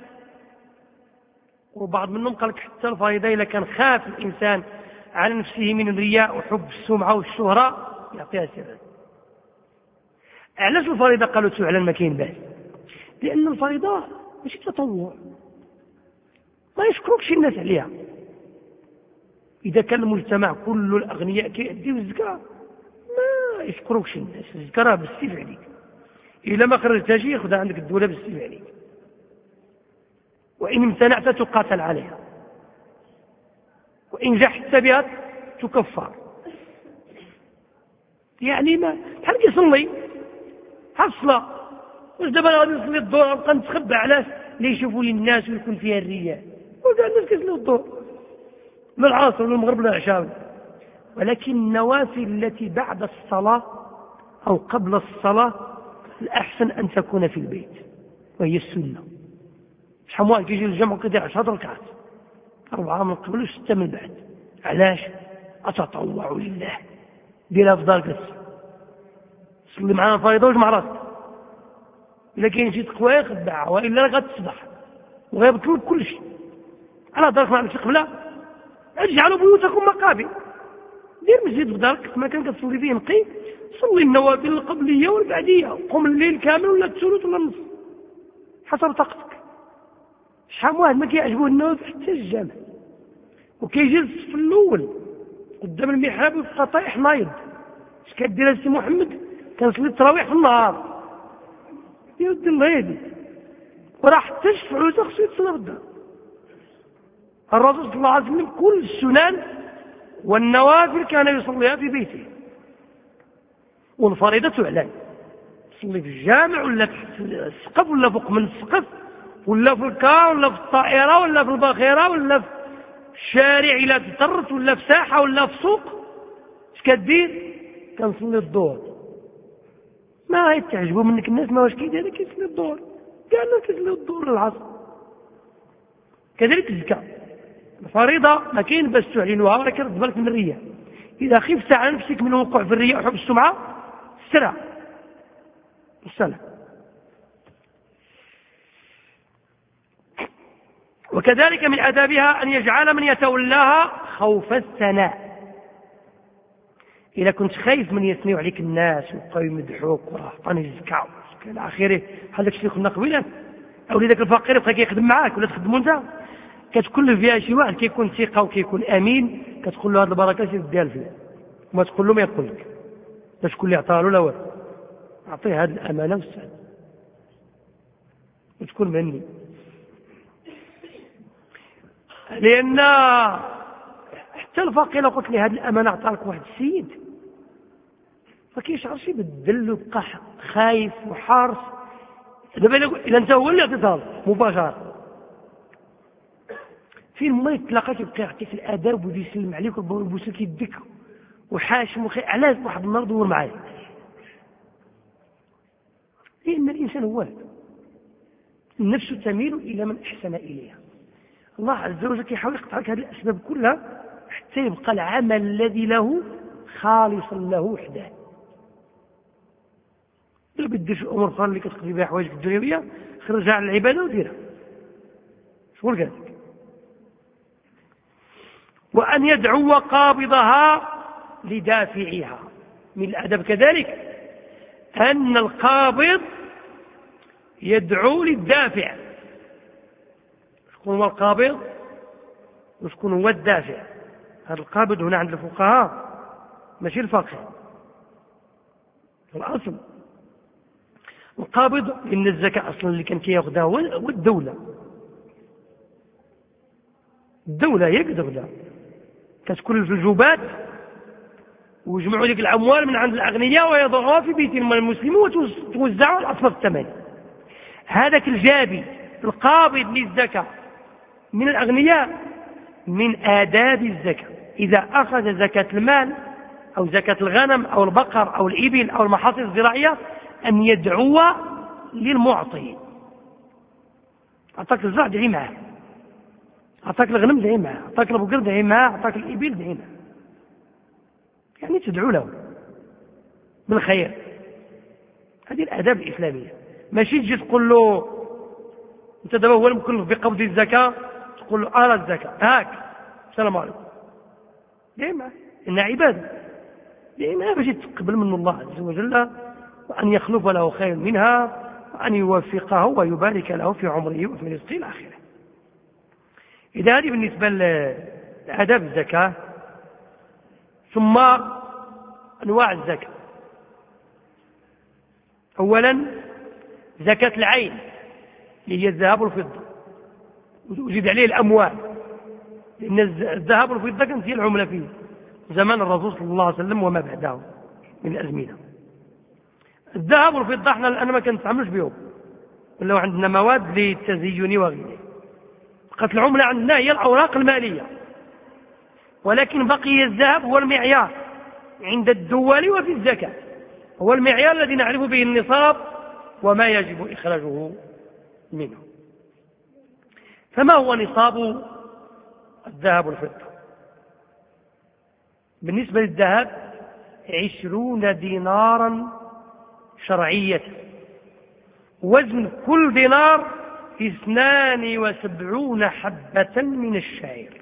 وبعض منهم قال لك حتى الفريضة إذا كان خاف الإنسان على نفسه من الرياء وحب السمعة والشهرة يعطيها سرا. علاش الفريضة قالوا تعلن ما كاين باس؟ لأن الفريضة ماشي تطوع، ما يشكركش الناس عليها. إذا كان المجتمع كل الأغنياء كيأديو الزكاة ما يشكركش الناس، الزكاة راه بالسيف عليك، إلا ما خرجتهاش ياخذها عندك الدولة بالسيف عليك، وإن امتنعت تقاتل عليها، وإن جحدت بها تكفر. يعني ما بحال كيصلي بحال الصلاة، واش دابا غادي نصلي الظهر نبقى نتخبى علاش؟ ليشوفوا لي الناس ويكون فيها الرياء، وكاع الناس كيصليو الظهر لا العصر ولا المغرب ولا العشاء. ولكن النوافل التي بعد الصلاة أو قبل الصلاة الأحسن أن تكون في البيت، وهي السنة. شحال واحد كيجي للجمع كيدير عشرة ركعات، أربعة من قبل وستة من بعد. علاش؟ أتطوع لله، ديرها في دارك، صلي معنا الفريضة وجمع راسك. إلا كاين شي تقوى خدعها، وإلا غتصبح وغيبطل كل شيء. على دارك ما عندكش قبلة، اجعلوا بيوتكم مقابر، دير مسجد في دارك كما كان كتصلي فيه نقي، صلي النوافل القبلية والبعدية، قم الليل كامل ولا الثلث ولا النصف حسب طاقتك. شحال واحد ما كيعجبوه النوافل حتى الجامع، وكيجي الصف الأول قدام المحراب ويبقى طايح نايض. اش كدير السي محمد؟ كنصلي التراويح في النهار يا ودي الله يهديك، وراه حتى الشفعوته خصو يتصلى في الدار. الرسول صلى الله عليه وسلم كل السنن والنوافل كان يصليها في بيته، والفريضة تعلن، تصلي في الجامع ولا تحت السقف ولا فوق من السقف ولا في الكار ولا في الطائرة ولا في الباخرة ولا في الشارع إلى تطرت ولا في ساحة ولا في سوق، اش كدير؟ كنصلي الظهر. ما يتعجبوا منك الناس ما واش كيدير كيصلي الظهر، كاع الناس كيصليو الظهر العصر. كذلك الزكاة الفريضة ما كاين باش تعلنوها راه كيرد بالك من الرياء. إذا خفت على نفسك من الوقوع في الرياء وحب السمعة استرع السلام. وكذلك من آدابها أن يجعل من يتولاها خوف الثناء. إذا كنت خايف من يثنيوا عليك الناس ويبقاو يمدحوك وعطاني الزكاة إلى آخره، هذاك الشيء كنا قبيلا أو ذاك الفقير يبقى كيخدم معاك ولا تخدموا أنت، كتكون فيها شي واحد كيكون ثقة وكيكون أمين، كتقول له هذه البركة سير ديها فيه، وما تقول له ما يقول لك باش تقول لي عطاه له لا والو، أعطيه هذه الأمانة والسعادة وتكون مني. لأن حتى الفقير لو قلت لي هذه الأمانة أعطاك واحد السيد ما كيشعرش يبدل ويبقى خايف وحارس. دابا إذا أنت هو اللي عطيتها مباشرة فين ما يتلاقى يبقى يعطيك الآداب ويجي يسلم عليك ويبوس لك يدك وحاشم وخي علاش واحد النهار دور معايا. لأن الإنسان هو هذا، النفس تميل إلى من أحسن إليها. الله عز وجل كيحاول يقطع لك هذه الأسباب كلها حتى يبقى العمل الذي له خالصا له وحده. إلا بديش الأمور الأخرى اللي كتقضي بها حوايجك الدنيوية خرجها على العبادة وديرها شغل قال. وأن يدعو قابضها لدافعها. من الأدب كذلك أن القابض يدعو للدافع. شكون هو القابض وشكون هو الدافع؟ هذا القابض هنا عند الفقهاء ماشي الفقيه في الأصل. القابض إن الزكاة أصلا اللي كان كياخذها هو الدولة. الدولة هي كتاخذها، كتكون في الجوبات ويجمعوا لك الأموال من عند الأغنياء ويضعوها في بيت المسلمين وتوزعوا على الأصناف الثمانية. هذاك الجابي القابض للزكاة من الأغنياء من آداب الزكاة. إذا أخذ زكاة المال أو زكاة الغنم أو البقر أو الإبل أو المحاصيل الزراعية أن يدعو للمعطي. أعطاك الزرع دعي معه، أعطاك الغنم دعي معه، أعطاك البقر دعي معه، أعطاك الإبل دعي معه، يعني تدعو له بالخير. هذه الآداب الإسلامية. ماشي تجي تقول له أنت دابا هو المكلف بقبض الزكاة تقول له أرى الزكاة هاك السلام عليكم دعي معه، إنها عبادة دعي معه باش يتقبل من الله عز وجل وأن يخلف له خير منها وأن يوفقه ويبارك له في عمره وفي رزقه إلى آخره. إذا هذه بالنسبة لآداب الزكاة. ثم أنواع الزكاة. أولا زكاة العين اللي هي الذهب والفضة وزيد عليه الأموال، لأن الذهب والفضة كانت هي العملة في زمان الرسول صلى الله عليه وسلم وما بعده من الأزمنة. الذهب والفضة احنا الآن ما كنتعاملوش بهم ولا عندنا مواد للتزيين وغيره. بقت العملة عندنا هي الأوراق المالية، ولكن بقي الذهب هو المعيار عند الدول وفي الزكاة، هو المعيار الذي نعرف به النصاب وما يجب إخراجه منه. فما هو نصاب الذهب والفضة؟ بالنسبة للذهب عشرون دينارا شرعية، وزن كل دينار اثنان وسبعون حبة من الشعير.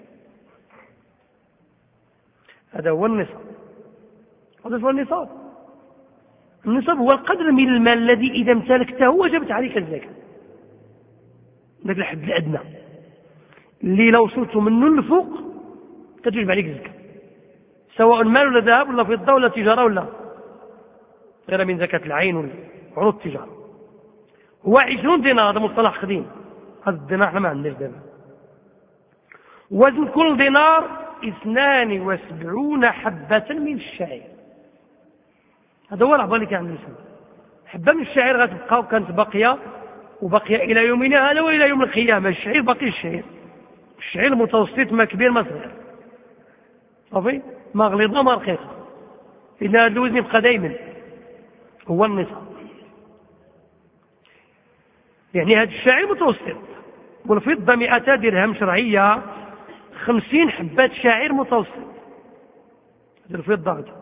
هذا هو النصاب. هذا هو النصاب. النصاب هو القدر من المال الذي إذا امتلكته وجبت عليك الزكاة، ذاك الحد الأدنى اللي لو وصلت منه للفوق تجب عليك الزكاة، سواء مال ولا ذهب ولا فضة ولا تجارة ولا غير من زكاة العين ولا عروض التجارة. هو عشرون دينار، هذا مصطلح قديم، هذا الدينار احنا ما عندناش دابا. وزن كل دينار اثنان وسبعون حبة من الشعير. هذا هو العبالي كان الإنسان. حبة من الشعير غتبقى وكانت باقية وبقي إلى يومنا هذا وإلى يوم القيامة. الشعير باقي الشعير، الشعير متوسط ما كبير ما صغير، صافي ما غليظة ما رقيقة، إن هذا الوزن يبقى دائما هو النصاب. يعني هذا الشعير متوسط. والفضة مئة درهم شرعية، خمسين حبات شعير متوسط. هذا الفضة هذا.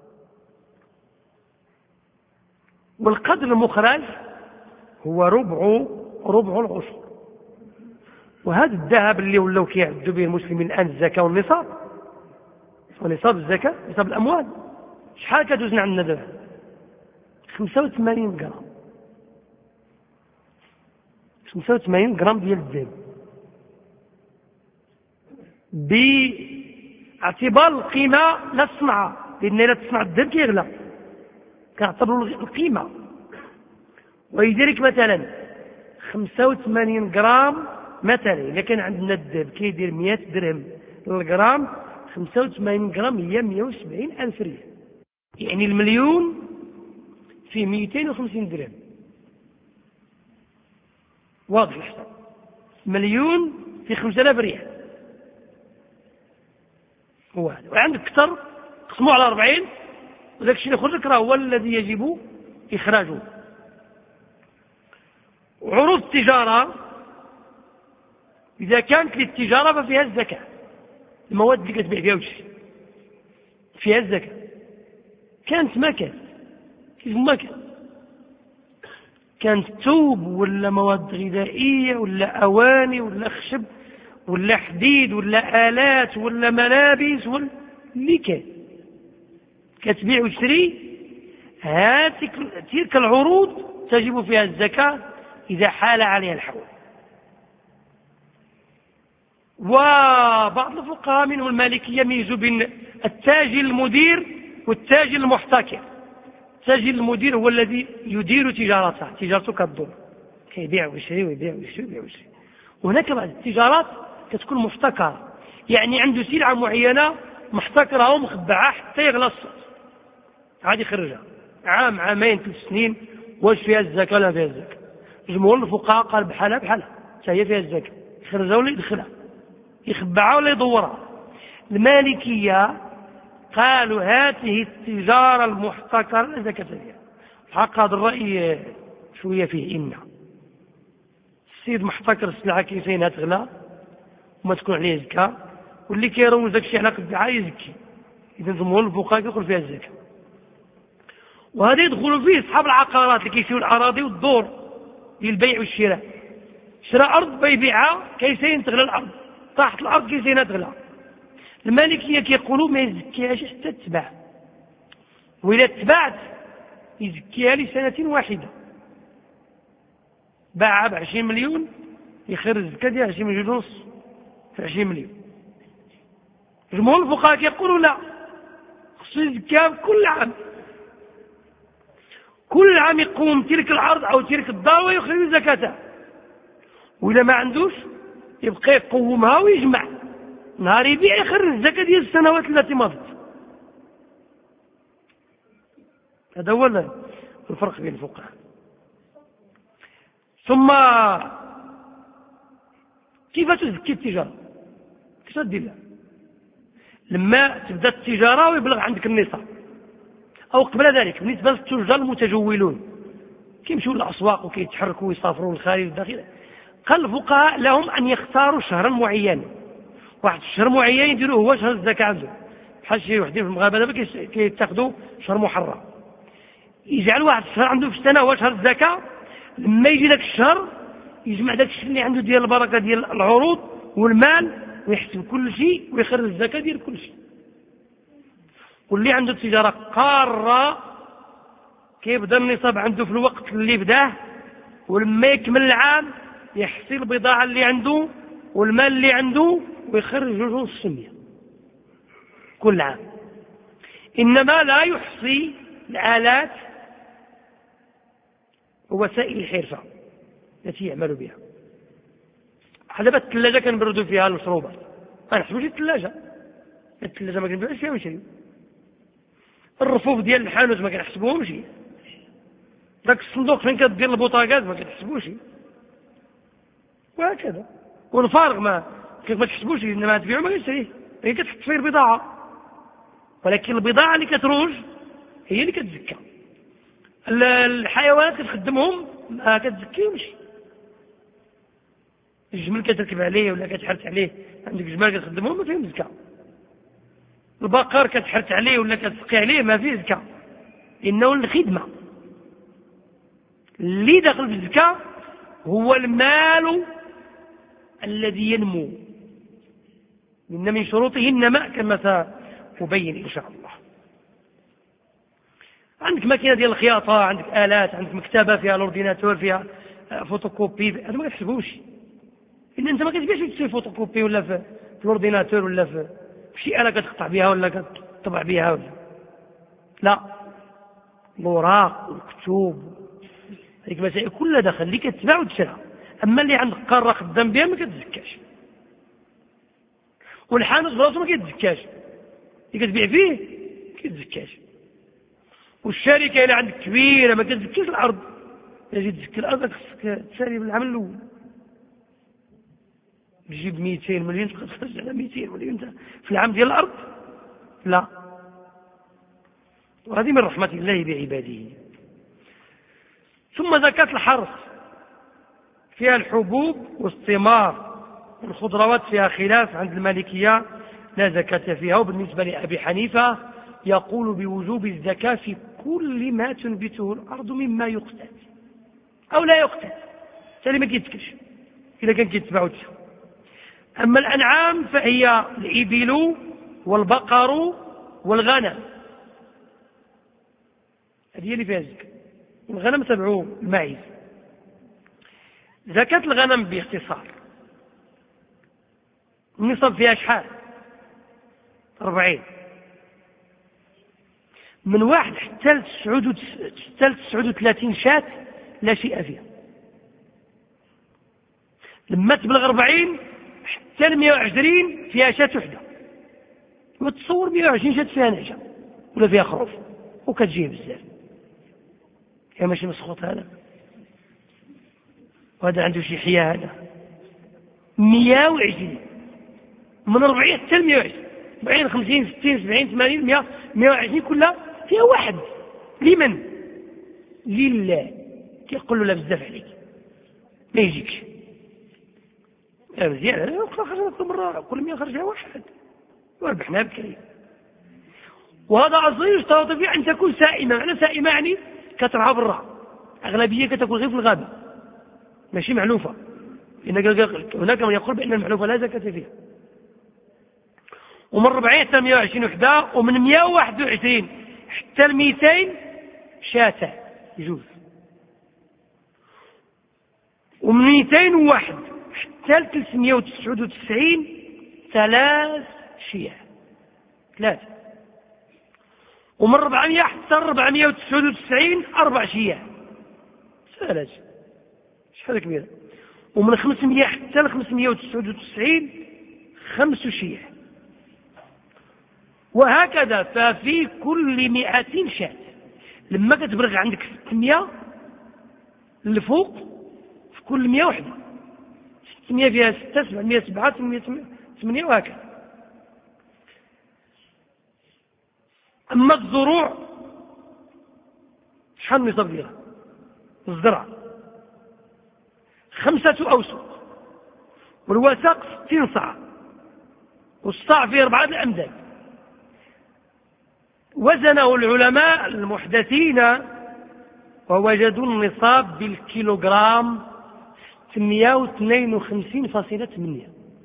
والقدر المخرج هو ربع ربع العشر. وهذا الذهب اللي ولاو كيعدوا به المسلمين الآن الزكاة والنصاب، ونصاب الزكاة نصاب الأموال، شحال كتوزن عندنا دابا؟ خمسة وثمانين غرام، خمسة وثمانين غرام ديال الذهب باعتبار القيمة لا تصنعها، لأن لا تصنع الذهب كيغلى، كنعتبروا القيمة. ولذلك مثلا خمسة وثمانين غرام مثلا إذا كان عندنا الذهب كيدير مئة درهم للغرام، خمسة وثمانين غرام هي مئة وسبعين ألف ريال، يعني المليون في مئتين وخمسين درهم. واضح الحساب؟ مليون في خمسة آلاف ريال هو هذا. وعندك أكثر قسموه على أربعين، وذاك الشيء اللي يخرج راه هو الذي يجب إخراجه. عروض التجارة إذا كانت للتجارة ففيها الزكاة، المواد اللي كتبيع فيها وتشري فيها الزكاة. كانت ما كانت كيف ما كان، كانت ثوب ولا مواد غذائية ولا أواني ولا خشب ولا حديد ولا آلات ولا ملابس ولا اللي كان كتبيع وتشري، هاتك تلك العروض تجب فيها الزكاة إذا حال عليها الحول. وبعض الفقهاء منهم المالكية يميزوا بين التاجر المدير والتاجر المحتكر. التاجر المدير هو الذي يدير تجارته، تجارته كالدور، كيبيع ويشري ويبيع ويشري ويبيع ويشري. وهناك بعض التجارات كتكون محتكرة، يعني عنده سلعة معينة محتكرها ومخبعها حتى يغلى الصوت، عادي يخرجها عام عامين ثلاث سنين، واش فيها الزكاة ولا فيها الزكاة؟ جمهور الفقهاء قال بحالها بحالها هي فيها الزكاة، يخرجها ولا يدخلها، يخبعها ولا يدورها. المالكية قالوا هذه التجارة المحتكرة لا زكاة فيها. الحق هذا الرأي شوية فيه إن السيد محتكر السلعة كيفين تغلى وما تكون عليه زكاة، واللي كيروج داك الشيء على قدها يزكي. إذا جمهور الفقهاء يدخل فيها الزكاة. وهذا يدخل فيه أصحاب العقارات اللي كيشيروا الأراضي والدور للبيع والشراء. شراء أرض بيبيعها كيسين تغلى الأرض، طاحت الأرض كيسين تغلى. المالكية كيقولوا ما يزكيهاش حتى تتباع، وإذا تباعت يزكيها لسنة واحدة. باعها بعشرين مليون يخرج الزكاة ديال عشرين مليون ونص في عشرين مليون. جمهور الفقهاء كيقولوا لا، خصو يزكيها كل عام، كل عام يقوم تلك العرض أو تلك الدار ويخرج زكاتها. وإذا ما عندوش يبقى يقومها ويجمع، نهار يبيع يخرج الزكاة ديال السنوات التي مضت. هذا هو الفرق بين الفقهاء. ثم كيف تزكي التجارة؟ كيف تدير لها؟ لما تبدأ التجارة ويبلغ عندك النصاب، أو قبل ذلك بالنسبة للتجار المتجولون كيمشوا للأسواق وكيتحركوا ويسافروا للخارج والداخل، قال الفقهاء لهم أن يختاروا شهرا معينا، واحد الشهر معين يديروه هو شهر الزكاة عنده. بحال شي وحدين في المغاربة دابا كيتاخذوا شهر محرم، يجعل واحد الشهر عنده في السنة هو شهر الزكاة. لما يجي ذاك الشهر يجمع ذاك الشيء اللي عنده ديال البركة ديال العروض والمال ويحسب كل شيء ويخرج الزكاة ديال كل شيء. واللي عنده تجارة قارة كيبدا النصاب عنده في الوقت اللي بداه، ولما يكمل العام يحصي البضاعة اللي عنده والمال اللي عنده ويخرج جوج السمية كل عام. إنما لا يحصي الآلات ووسائل الحرفة التي يعمل بها. حسب الثلاجة كنبردوا فيها المشروبات، ما نحسبوش الثلاجة، الثلاجة ما كنبيعوش فيها ونشريو. الرفوف ديال الحانوت ما كنحسبوهمش، داك الصندوق فين كدير البوطاكاز ما كتحسبوش، وهكذا. والفارغ ما كيف ما تحسبوش، انما تبيعو ما كتشريه، هي كتحط فيه البضاعه، ولكن البضاعه اللي كتروج هي اللي كتزكى. الحيوانات كتخدمهم ما كتزكيهمش. الجمل كتركب عليه ولا كتحرت عليه، عندك جمال كتخدمهم ما فيهم زكاه. البقر كتحرت عليه ولا كتسقي عليه ما فيه زكاه، انه الخدمه. اللي داخل في الزكاه هو المال الذي ينمو، إن من شروطه النماء كما سأبين إن شاء الله. عندك ماكينة ديال الخياطة، عندك آلات، عندك مكتبة فيها الأورديناتور، فيها فوتوكوبي، هذا ما كتحسبوش، إن أنت ما كتبيعش تشري فوتوكوبي ولا في, في الأورديناتور ولا في, في شي آلة كتقطع بها ولا كتطبع بها ولا لا. الأوراق والكتب هذيك المسائل كلها داخل اللي كتباع وتشرى. أما اللي عندك قارة خدام بها ما كتزكاش، والحانوت براسو ما كيتزكاش، اللي كتبيع فيه ما كيتزكاش. والشركة اللي عندك كبيرة ما كتزكيش الأرض، إذا تزكي الأرض خصك تسالي بالعام الأول، تجيب مئتين مليون تبقى تخرج على مئتين مليون في العام ديال الأرض، لا. وهذه من رحمة الله بعباده. ثم زكاة الحرث فيها الحبوب والثمار، والخضروات فيها خلاف عند المالكية لا زكاة فيها. وبالنسبة لأبي حنيفة يقول بوجوب الزكاة في كل ما تنبته الأرض مما يقتات أو لا يقتات، تالي ما كيتكش إذا كان كيتباع وتشرى. أما الأنعام فهي الإبل والبقر والغنم، هذه اللي فيها زكاة. الغنم تبعوا الماعز. زكاة الغنم باختصار النصاب فيها شحال؟ أربعين، من واحد حتى لتسعود وثلاثين شاة لا شيء فيها. لما تبلغ أربعين حتى لمئة وعشرين فيها شاة وحدة، وتصور مئة وعشرين شاة فيها نعجة ولا فيها خروف وكتجيه بزاف، يا ماشي مسخوط هذا، وهذا عنده شي حياة. هذا مئة وعشرين من أربعين حتى مئة وعشرين، أربعين خمسين ستين سبعين ثمانين مئة مئة وعشرين كلها فيها واحد. لمن؟ لله. كيقول له لا بزاف عليك ما يجيكش مزيان، خرجنا كل مرة كل مئة خرجها واحد وربحنا بكريم. وهذا أصلا يشترط فيه أن تكون سائمة. معنى سائمة يعني كترعى برا، أغلبية كتكون غير في الغابة ماشي معلوفة. هناك من يقول بأن المعلوفة لا زكاة فيها. ومن أربعين حتى مئة وعشرين وحدة، ومن مئة وواحد وعشرين حتى المئتين شاة يجوز، ومن مئتين وواحد حتى ثلاثمئة وتسعة وتسعين ثلاث شياه ثلاثة، ومن أربعمئة حتى أربعمئة وتسعة وتسعين أربع شياه ثلاث، شحال كبيرة. ومن خمسمئة حتى خمسمئة وتسعة وتسعين خمس شياه، وهكذا. ففي كل مئة شاة. لما كتبلغ عندك ستمئة الفوق في كل مئة وحدة، ستمئة فيها ستة، سبعمئة سبعة، ثمانمئة ثمانية، وهكذا. أما الزروع شحال النصاب ديالها؟ الزرع خمسة أوسق، والوسق ستين صاع، والصاع فيه أربعة الأمداد. وزنه العلماء المحدثين ووجدوا النصاب بالكيلوغرام ستمئة واثنين وخمسين فاصلة ثمانية،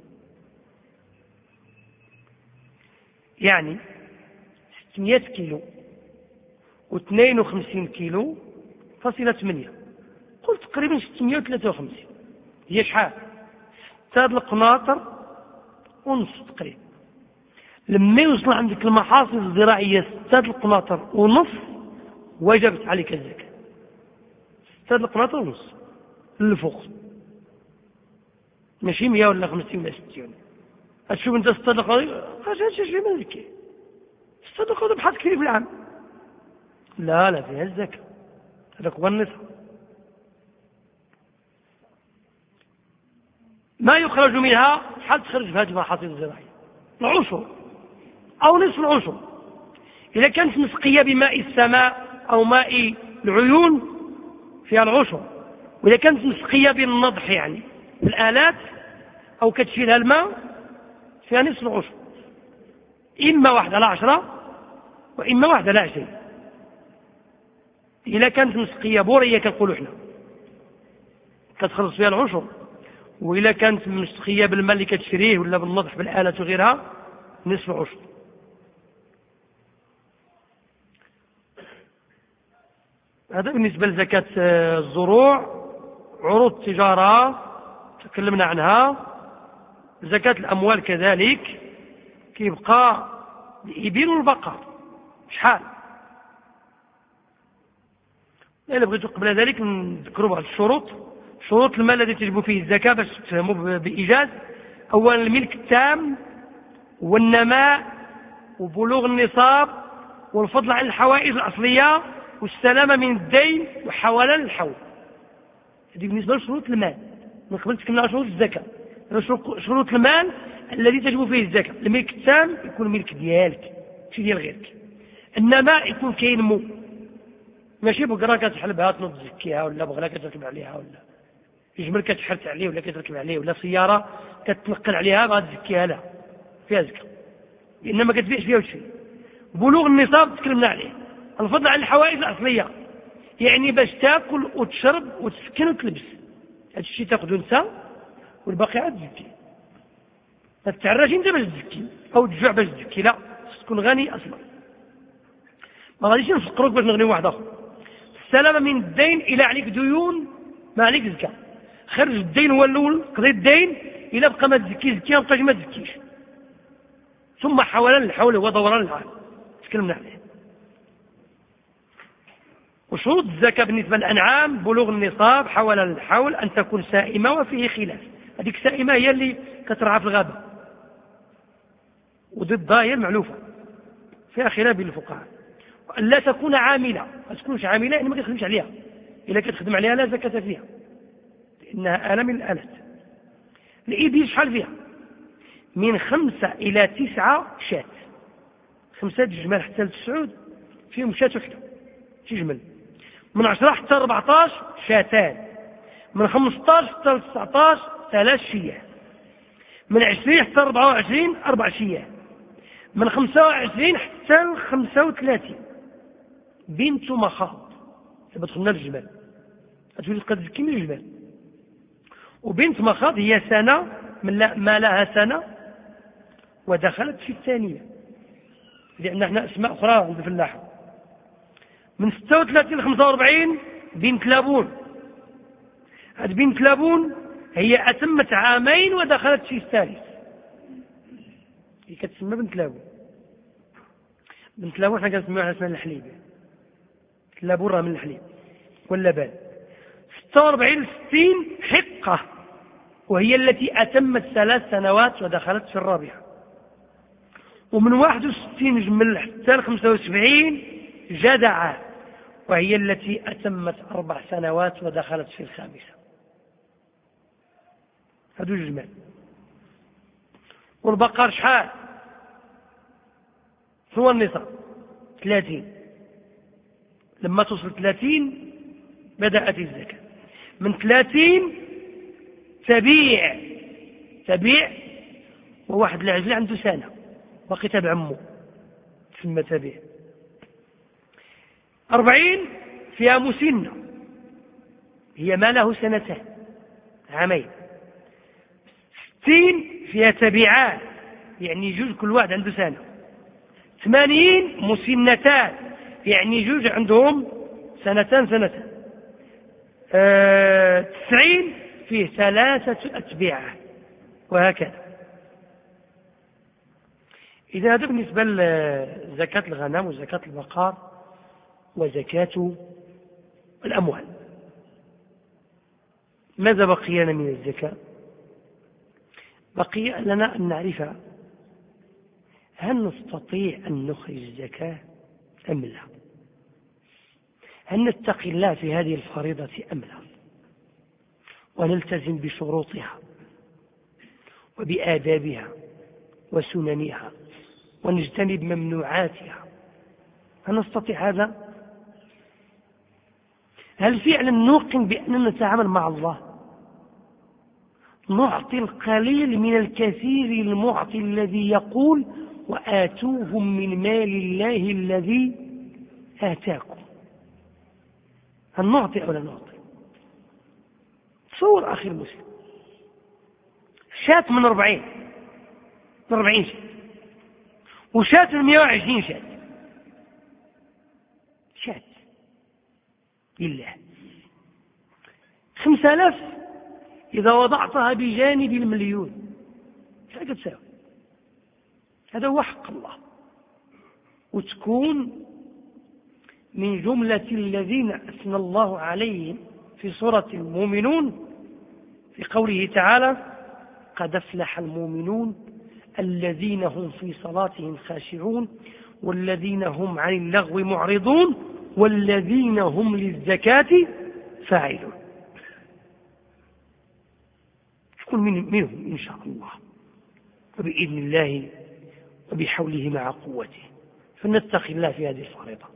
يعني ستمئة كيلو واثنين وخمسين كيلو فاصلة ثمانية، قلت تقريبا ستمئة وثلاثة وخمسين. هي شحال؟ ستة القناطر ونص تقريبا. لما يوصل عندك المحاصيل الزراعية ستة القناطر ونص وجبت عليك الزكاة. ستة القناطر ونص للفوق، ماشي مئة ولا خمسين ولا ستين. أتشوف أنت ستة القناطر خاصة شي من ذكي ستة القناطر بحال كثير في العام، لا لا فيها الزكاة، هذاك هو النصف. ما يخرج منها حال تخرج في هذه المحاصيل الزراعية العشر أو نصف العشر. إذا كانت مسقية بماء السماء أو ماء العيون فيها العشر، وإذا كانت مسقية بالنضح يعني الآلات أو كتشيلها الماء فيها نصف العشر، إما واحدة على عشرة وإما واحدة على عشرين. إذا كانت مسقية بورية كنقولوا احنا كتخلص فيها العشر، وإذا كانت مسقية بالماء اللي كتشريه ولا بالنضح بالآلة وغيرها نصف العشر. هذا بالنسبة لزكاة الزروع. عروض التجارة تكلمنا عنها. زكاة الأموال كذلك كيبقى الإبل والبقر شحال. إلا بغيتوا قبل ذلك نذكروا بعض الشروط. شروط المال الذي تجب فيه الزكاة باش تفهموا بإيجاز. أولا الملك التام والنماء وبلوغ النصاب والفضل عن الحوائج الأصلية والسلامة من الدين وحوالان الحول. هذه بالنسبة لشروط المال. من قبل تكلمنا عن شروط الزكاة. شروط المال الذي تجب فيه الزكاة: الملك التام يكون ملك ديالك ماشي ديال غيرك. النماء يكون كينمو، ماشي بقرة كتحلبها تنوض تزكيها، ولا بغلة كتركب عليها، ولا جمل كتحرت عليه ولا كتركب عليه، ولا سيارة كتنقل عليها ما تزكيها، لا فيها زكاة، إنما كتبيعش فيها وتشري. بلوغ النصاب تكلمنا عليه. الفضل عن الحوائج الأصلية، يعني باش تاكل وتشرب وتسكن وتلبس، هذا الشيء تاخذه انت والباقي عاد تزكي. ما تتعرج انت باش تزكي او تجوع باش تزكي، لا تكون غني اصلا. ما غاديش نفقروك باش نغني واحد اخر. السلامه من الدين، الى عليك ديون ما عليك زكاه، خرج الدين هو الاول، قضي الدين، الى بقى ما تزكي زكي، ما بقاش ما تزكيش. ثم حولان الحول هو دوران العام تكلمنا عليه. وشروط الزكاة بالنسبة للأنعام: بلوغ النصاب، حوالان الحول، أن تكون سائمة، وفيه خلاف. هذيك سائمة هي اللي كترعى في الغابة، وضدها هي المعلوفة، فيها خلاف بين الفقهاء. وأن لا تكون عاملة، ما تكونش عاملة يعني ما كتخدمش عليها، إلا كتخدم عليها لا زكاة فيها لأنها آلة من الآلات. الإبل شحال فيها؟ من خمسة إلى تسعة شاة. خمسة جمال حتى لتسعود فيهم شاة وحدة شي جمل. من عشرة حتى أربعطاش شاتان. من خمسطاش حتى تسعطاش ثلاث شياه. من عشرين حتى أربعة وعشرين أربع شياه. من خمسة وعشرين حتى خمسة وثلاثين بنت مخاض. إذا دخلنا للجبال هتولي تبقى تزكي من الجبال. وبنت مخاض هي سنة من لا ما لها سنة ودخلت في الثانية، لأن احنا أسماء أخرى عند الفلاحة. من ستة وثلاثين لخمسة وأربعين بنت لابون. هذه بنت لابون هي أتمت عامين ودخلت في الثالث، هي كتسمى بنت لابون. بنت لابون احنا كنسميوها اسمها الحليب، لابون راه من الحليب واللبان. ستة وأربعين لستين حقة، وهي التي أتمت ثلاث سنوات ودخلت في الرابعة. ومن واحد وستين جمل حتى خمسة وسبعين جدعة، وهي التي أتمت أربع سنوات ودخلت في الخامسة. هذو جمال. والبقر شحال؟ هو النصاب ثلاثين. لما توصل ثلاثين بدأت الزكاة. من ثلاثين تبيع تبيع وواحد العجل عنده سنة باقي تابع عمه ثم تبيع. أربعين فيها مسنة، هي ما له سنتان عامين. ستين فيها تبيعات، يعني جوج كل واحد عنده سنة. ثمانين مسنتان، يعني جوج عندهم سنتان سنتان. أه تسعين فيه ثلاثة أتباع، وهكذا. إذا هذا بالنسبة لزكاة الغنم وزكاة البقر وزكاة الأموال. ماذا بقي لنا من الزكاة؟ بقي لنا أن نعرف هل نستطيع أن نخرج الزكاة أم لا. أن نتقي الله في هذه الفريضة أم لا، ونلتزم بشروطها وبآدابها وسننها ونجتنب ممنوعاتها. هل نستطيع هذا؟ هل فعلا نوقن بأننا نتعامل مع الله نعطي القليل من الكثير المعطي الذي يقول وآتوهم من مال الله الذي آتاكم؟ هل نعطي أو لا نعطي؟ تصور أخي المسلم، شات من أربعين من أربعين شات وشات من مئة وعشرين شات شات لله خمسة آلاف إذا وضعتها بجانب المليون فقد تساوي. هذا هو حق الله، وتكون من جملة الذين أثنى الله عليهم في سورة المؤمنون في قوله تعالى: قد أفلح المؤمنون الذين هم في صلاتهم خاشعون والذين هم عن اللغو معرضون والذين هم للزكاة فاعلون. تكون منهم إن شاء الله وبإذن الله وبحوله مع قوته. فنتقي الله في هذه الفريضة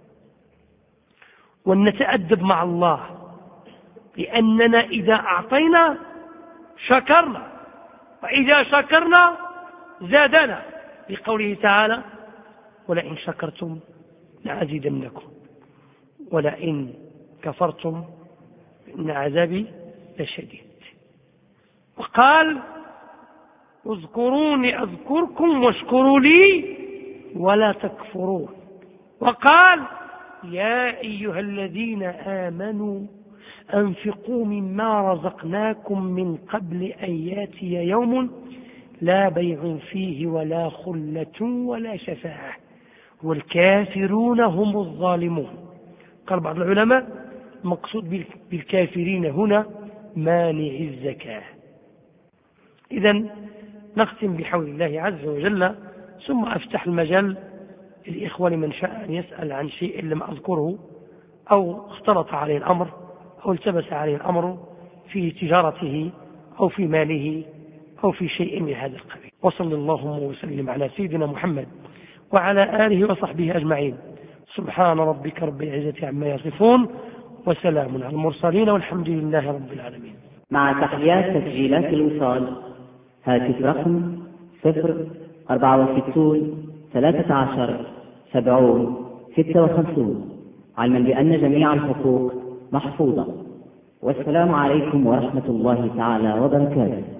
ونتأدب مع الله، لأننا إذا أعطينا شكرنا وإذا شكرنا زادنا، بقوله تعالى: ولئن شكرتم لأزيدنكم ولئن كفرتم إن عذابي لشديد. وقال: اذكروني أذكركم واشكروا لي ولا تكفرون. وقال: يا أيها الذين آمنوا أنفقوا مما رزقناكم من قبل أن ياتي يوم لا بيع فيه ولا خلة ولا شفاعة والكافرون هم الظالمون. قال بعض العلماء: المقصود بالكافرين هنا مانع الزكاة. إذن نختم بحول الله عز وجل، ثم أفتح المجال للإخوة من شاء أن يسأل عن شيء لم أذكره أو اختلط عليه الأمر أو التبس عليه الأمر في تجارته أو في ماله أو في شيء من هذا القبيل. وصلى اللهم وسلم على سيدنا محمد وعلى آله وصحبه أجمعين. سبحان ربك رب العزة عما يصفون وسلام على المرسلين والحمد لله رب العالمين. مع تحيات تسجيلات الوصال، هاتف رقم صفر أربعة وستون ثلاثة عشر سبعون ستة وخمسون، علما بأن جميع الحقوق محفوظة. والسلام عليكم ورحمة الله تعالى وبركاته.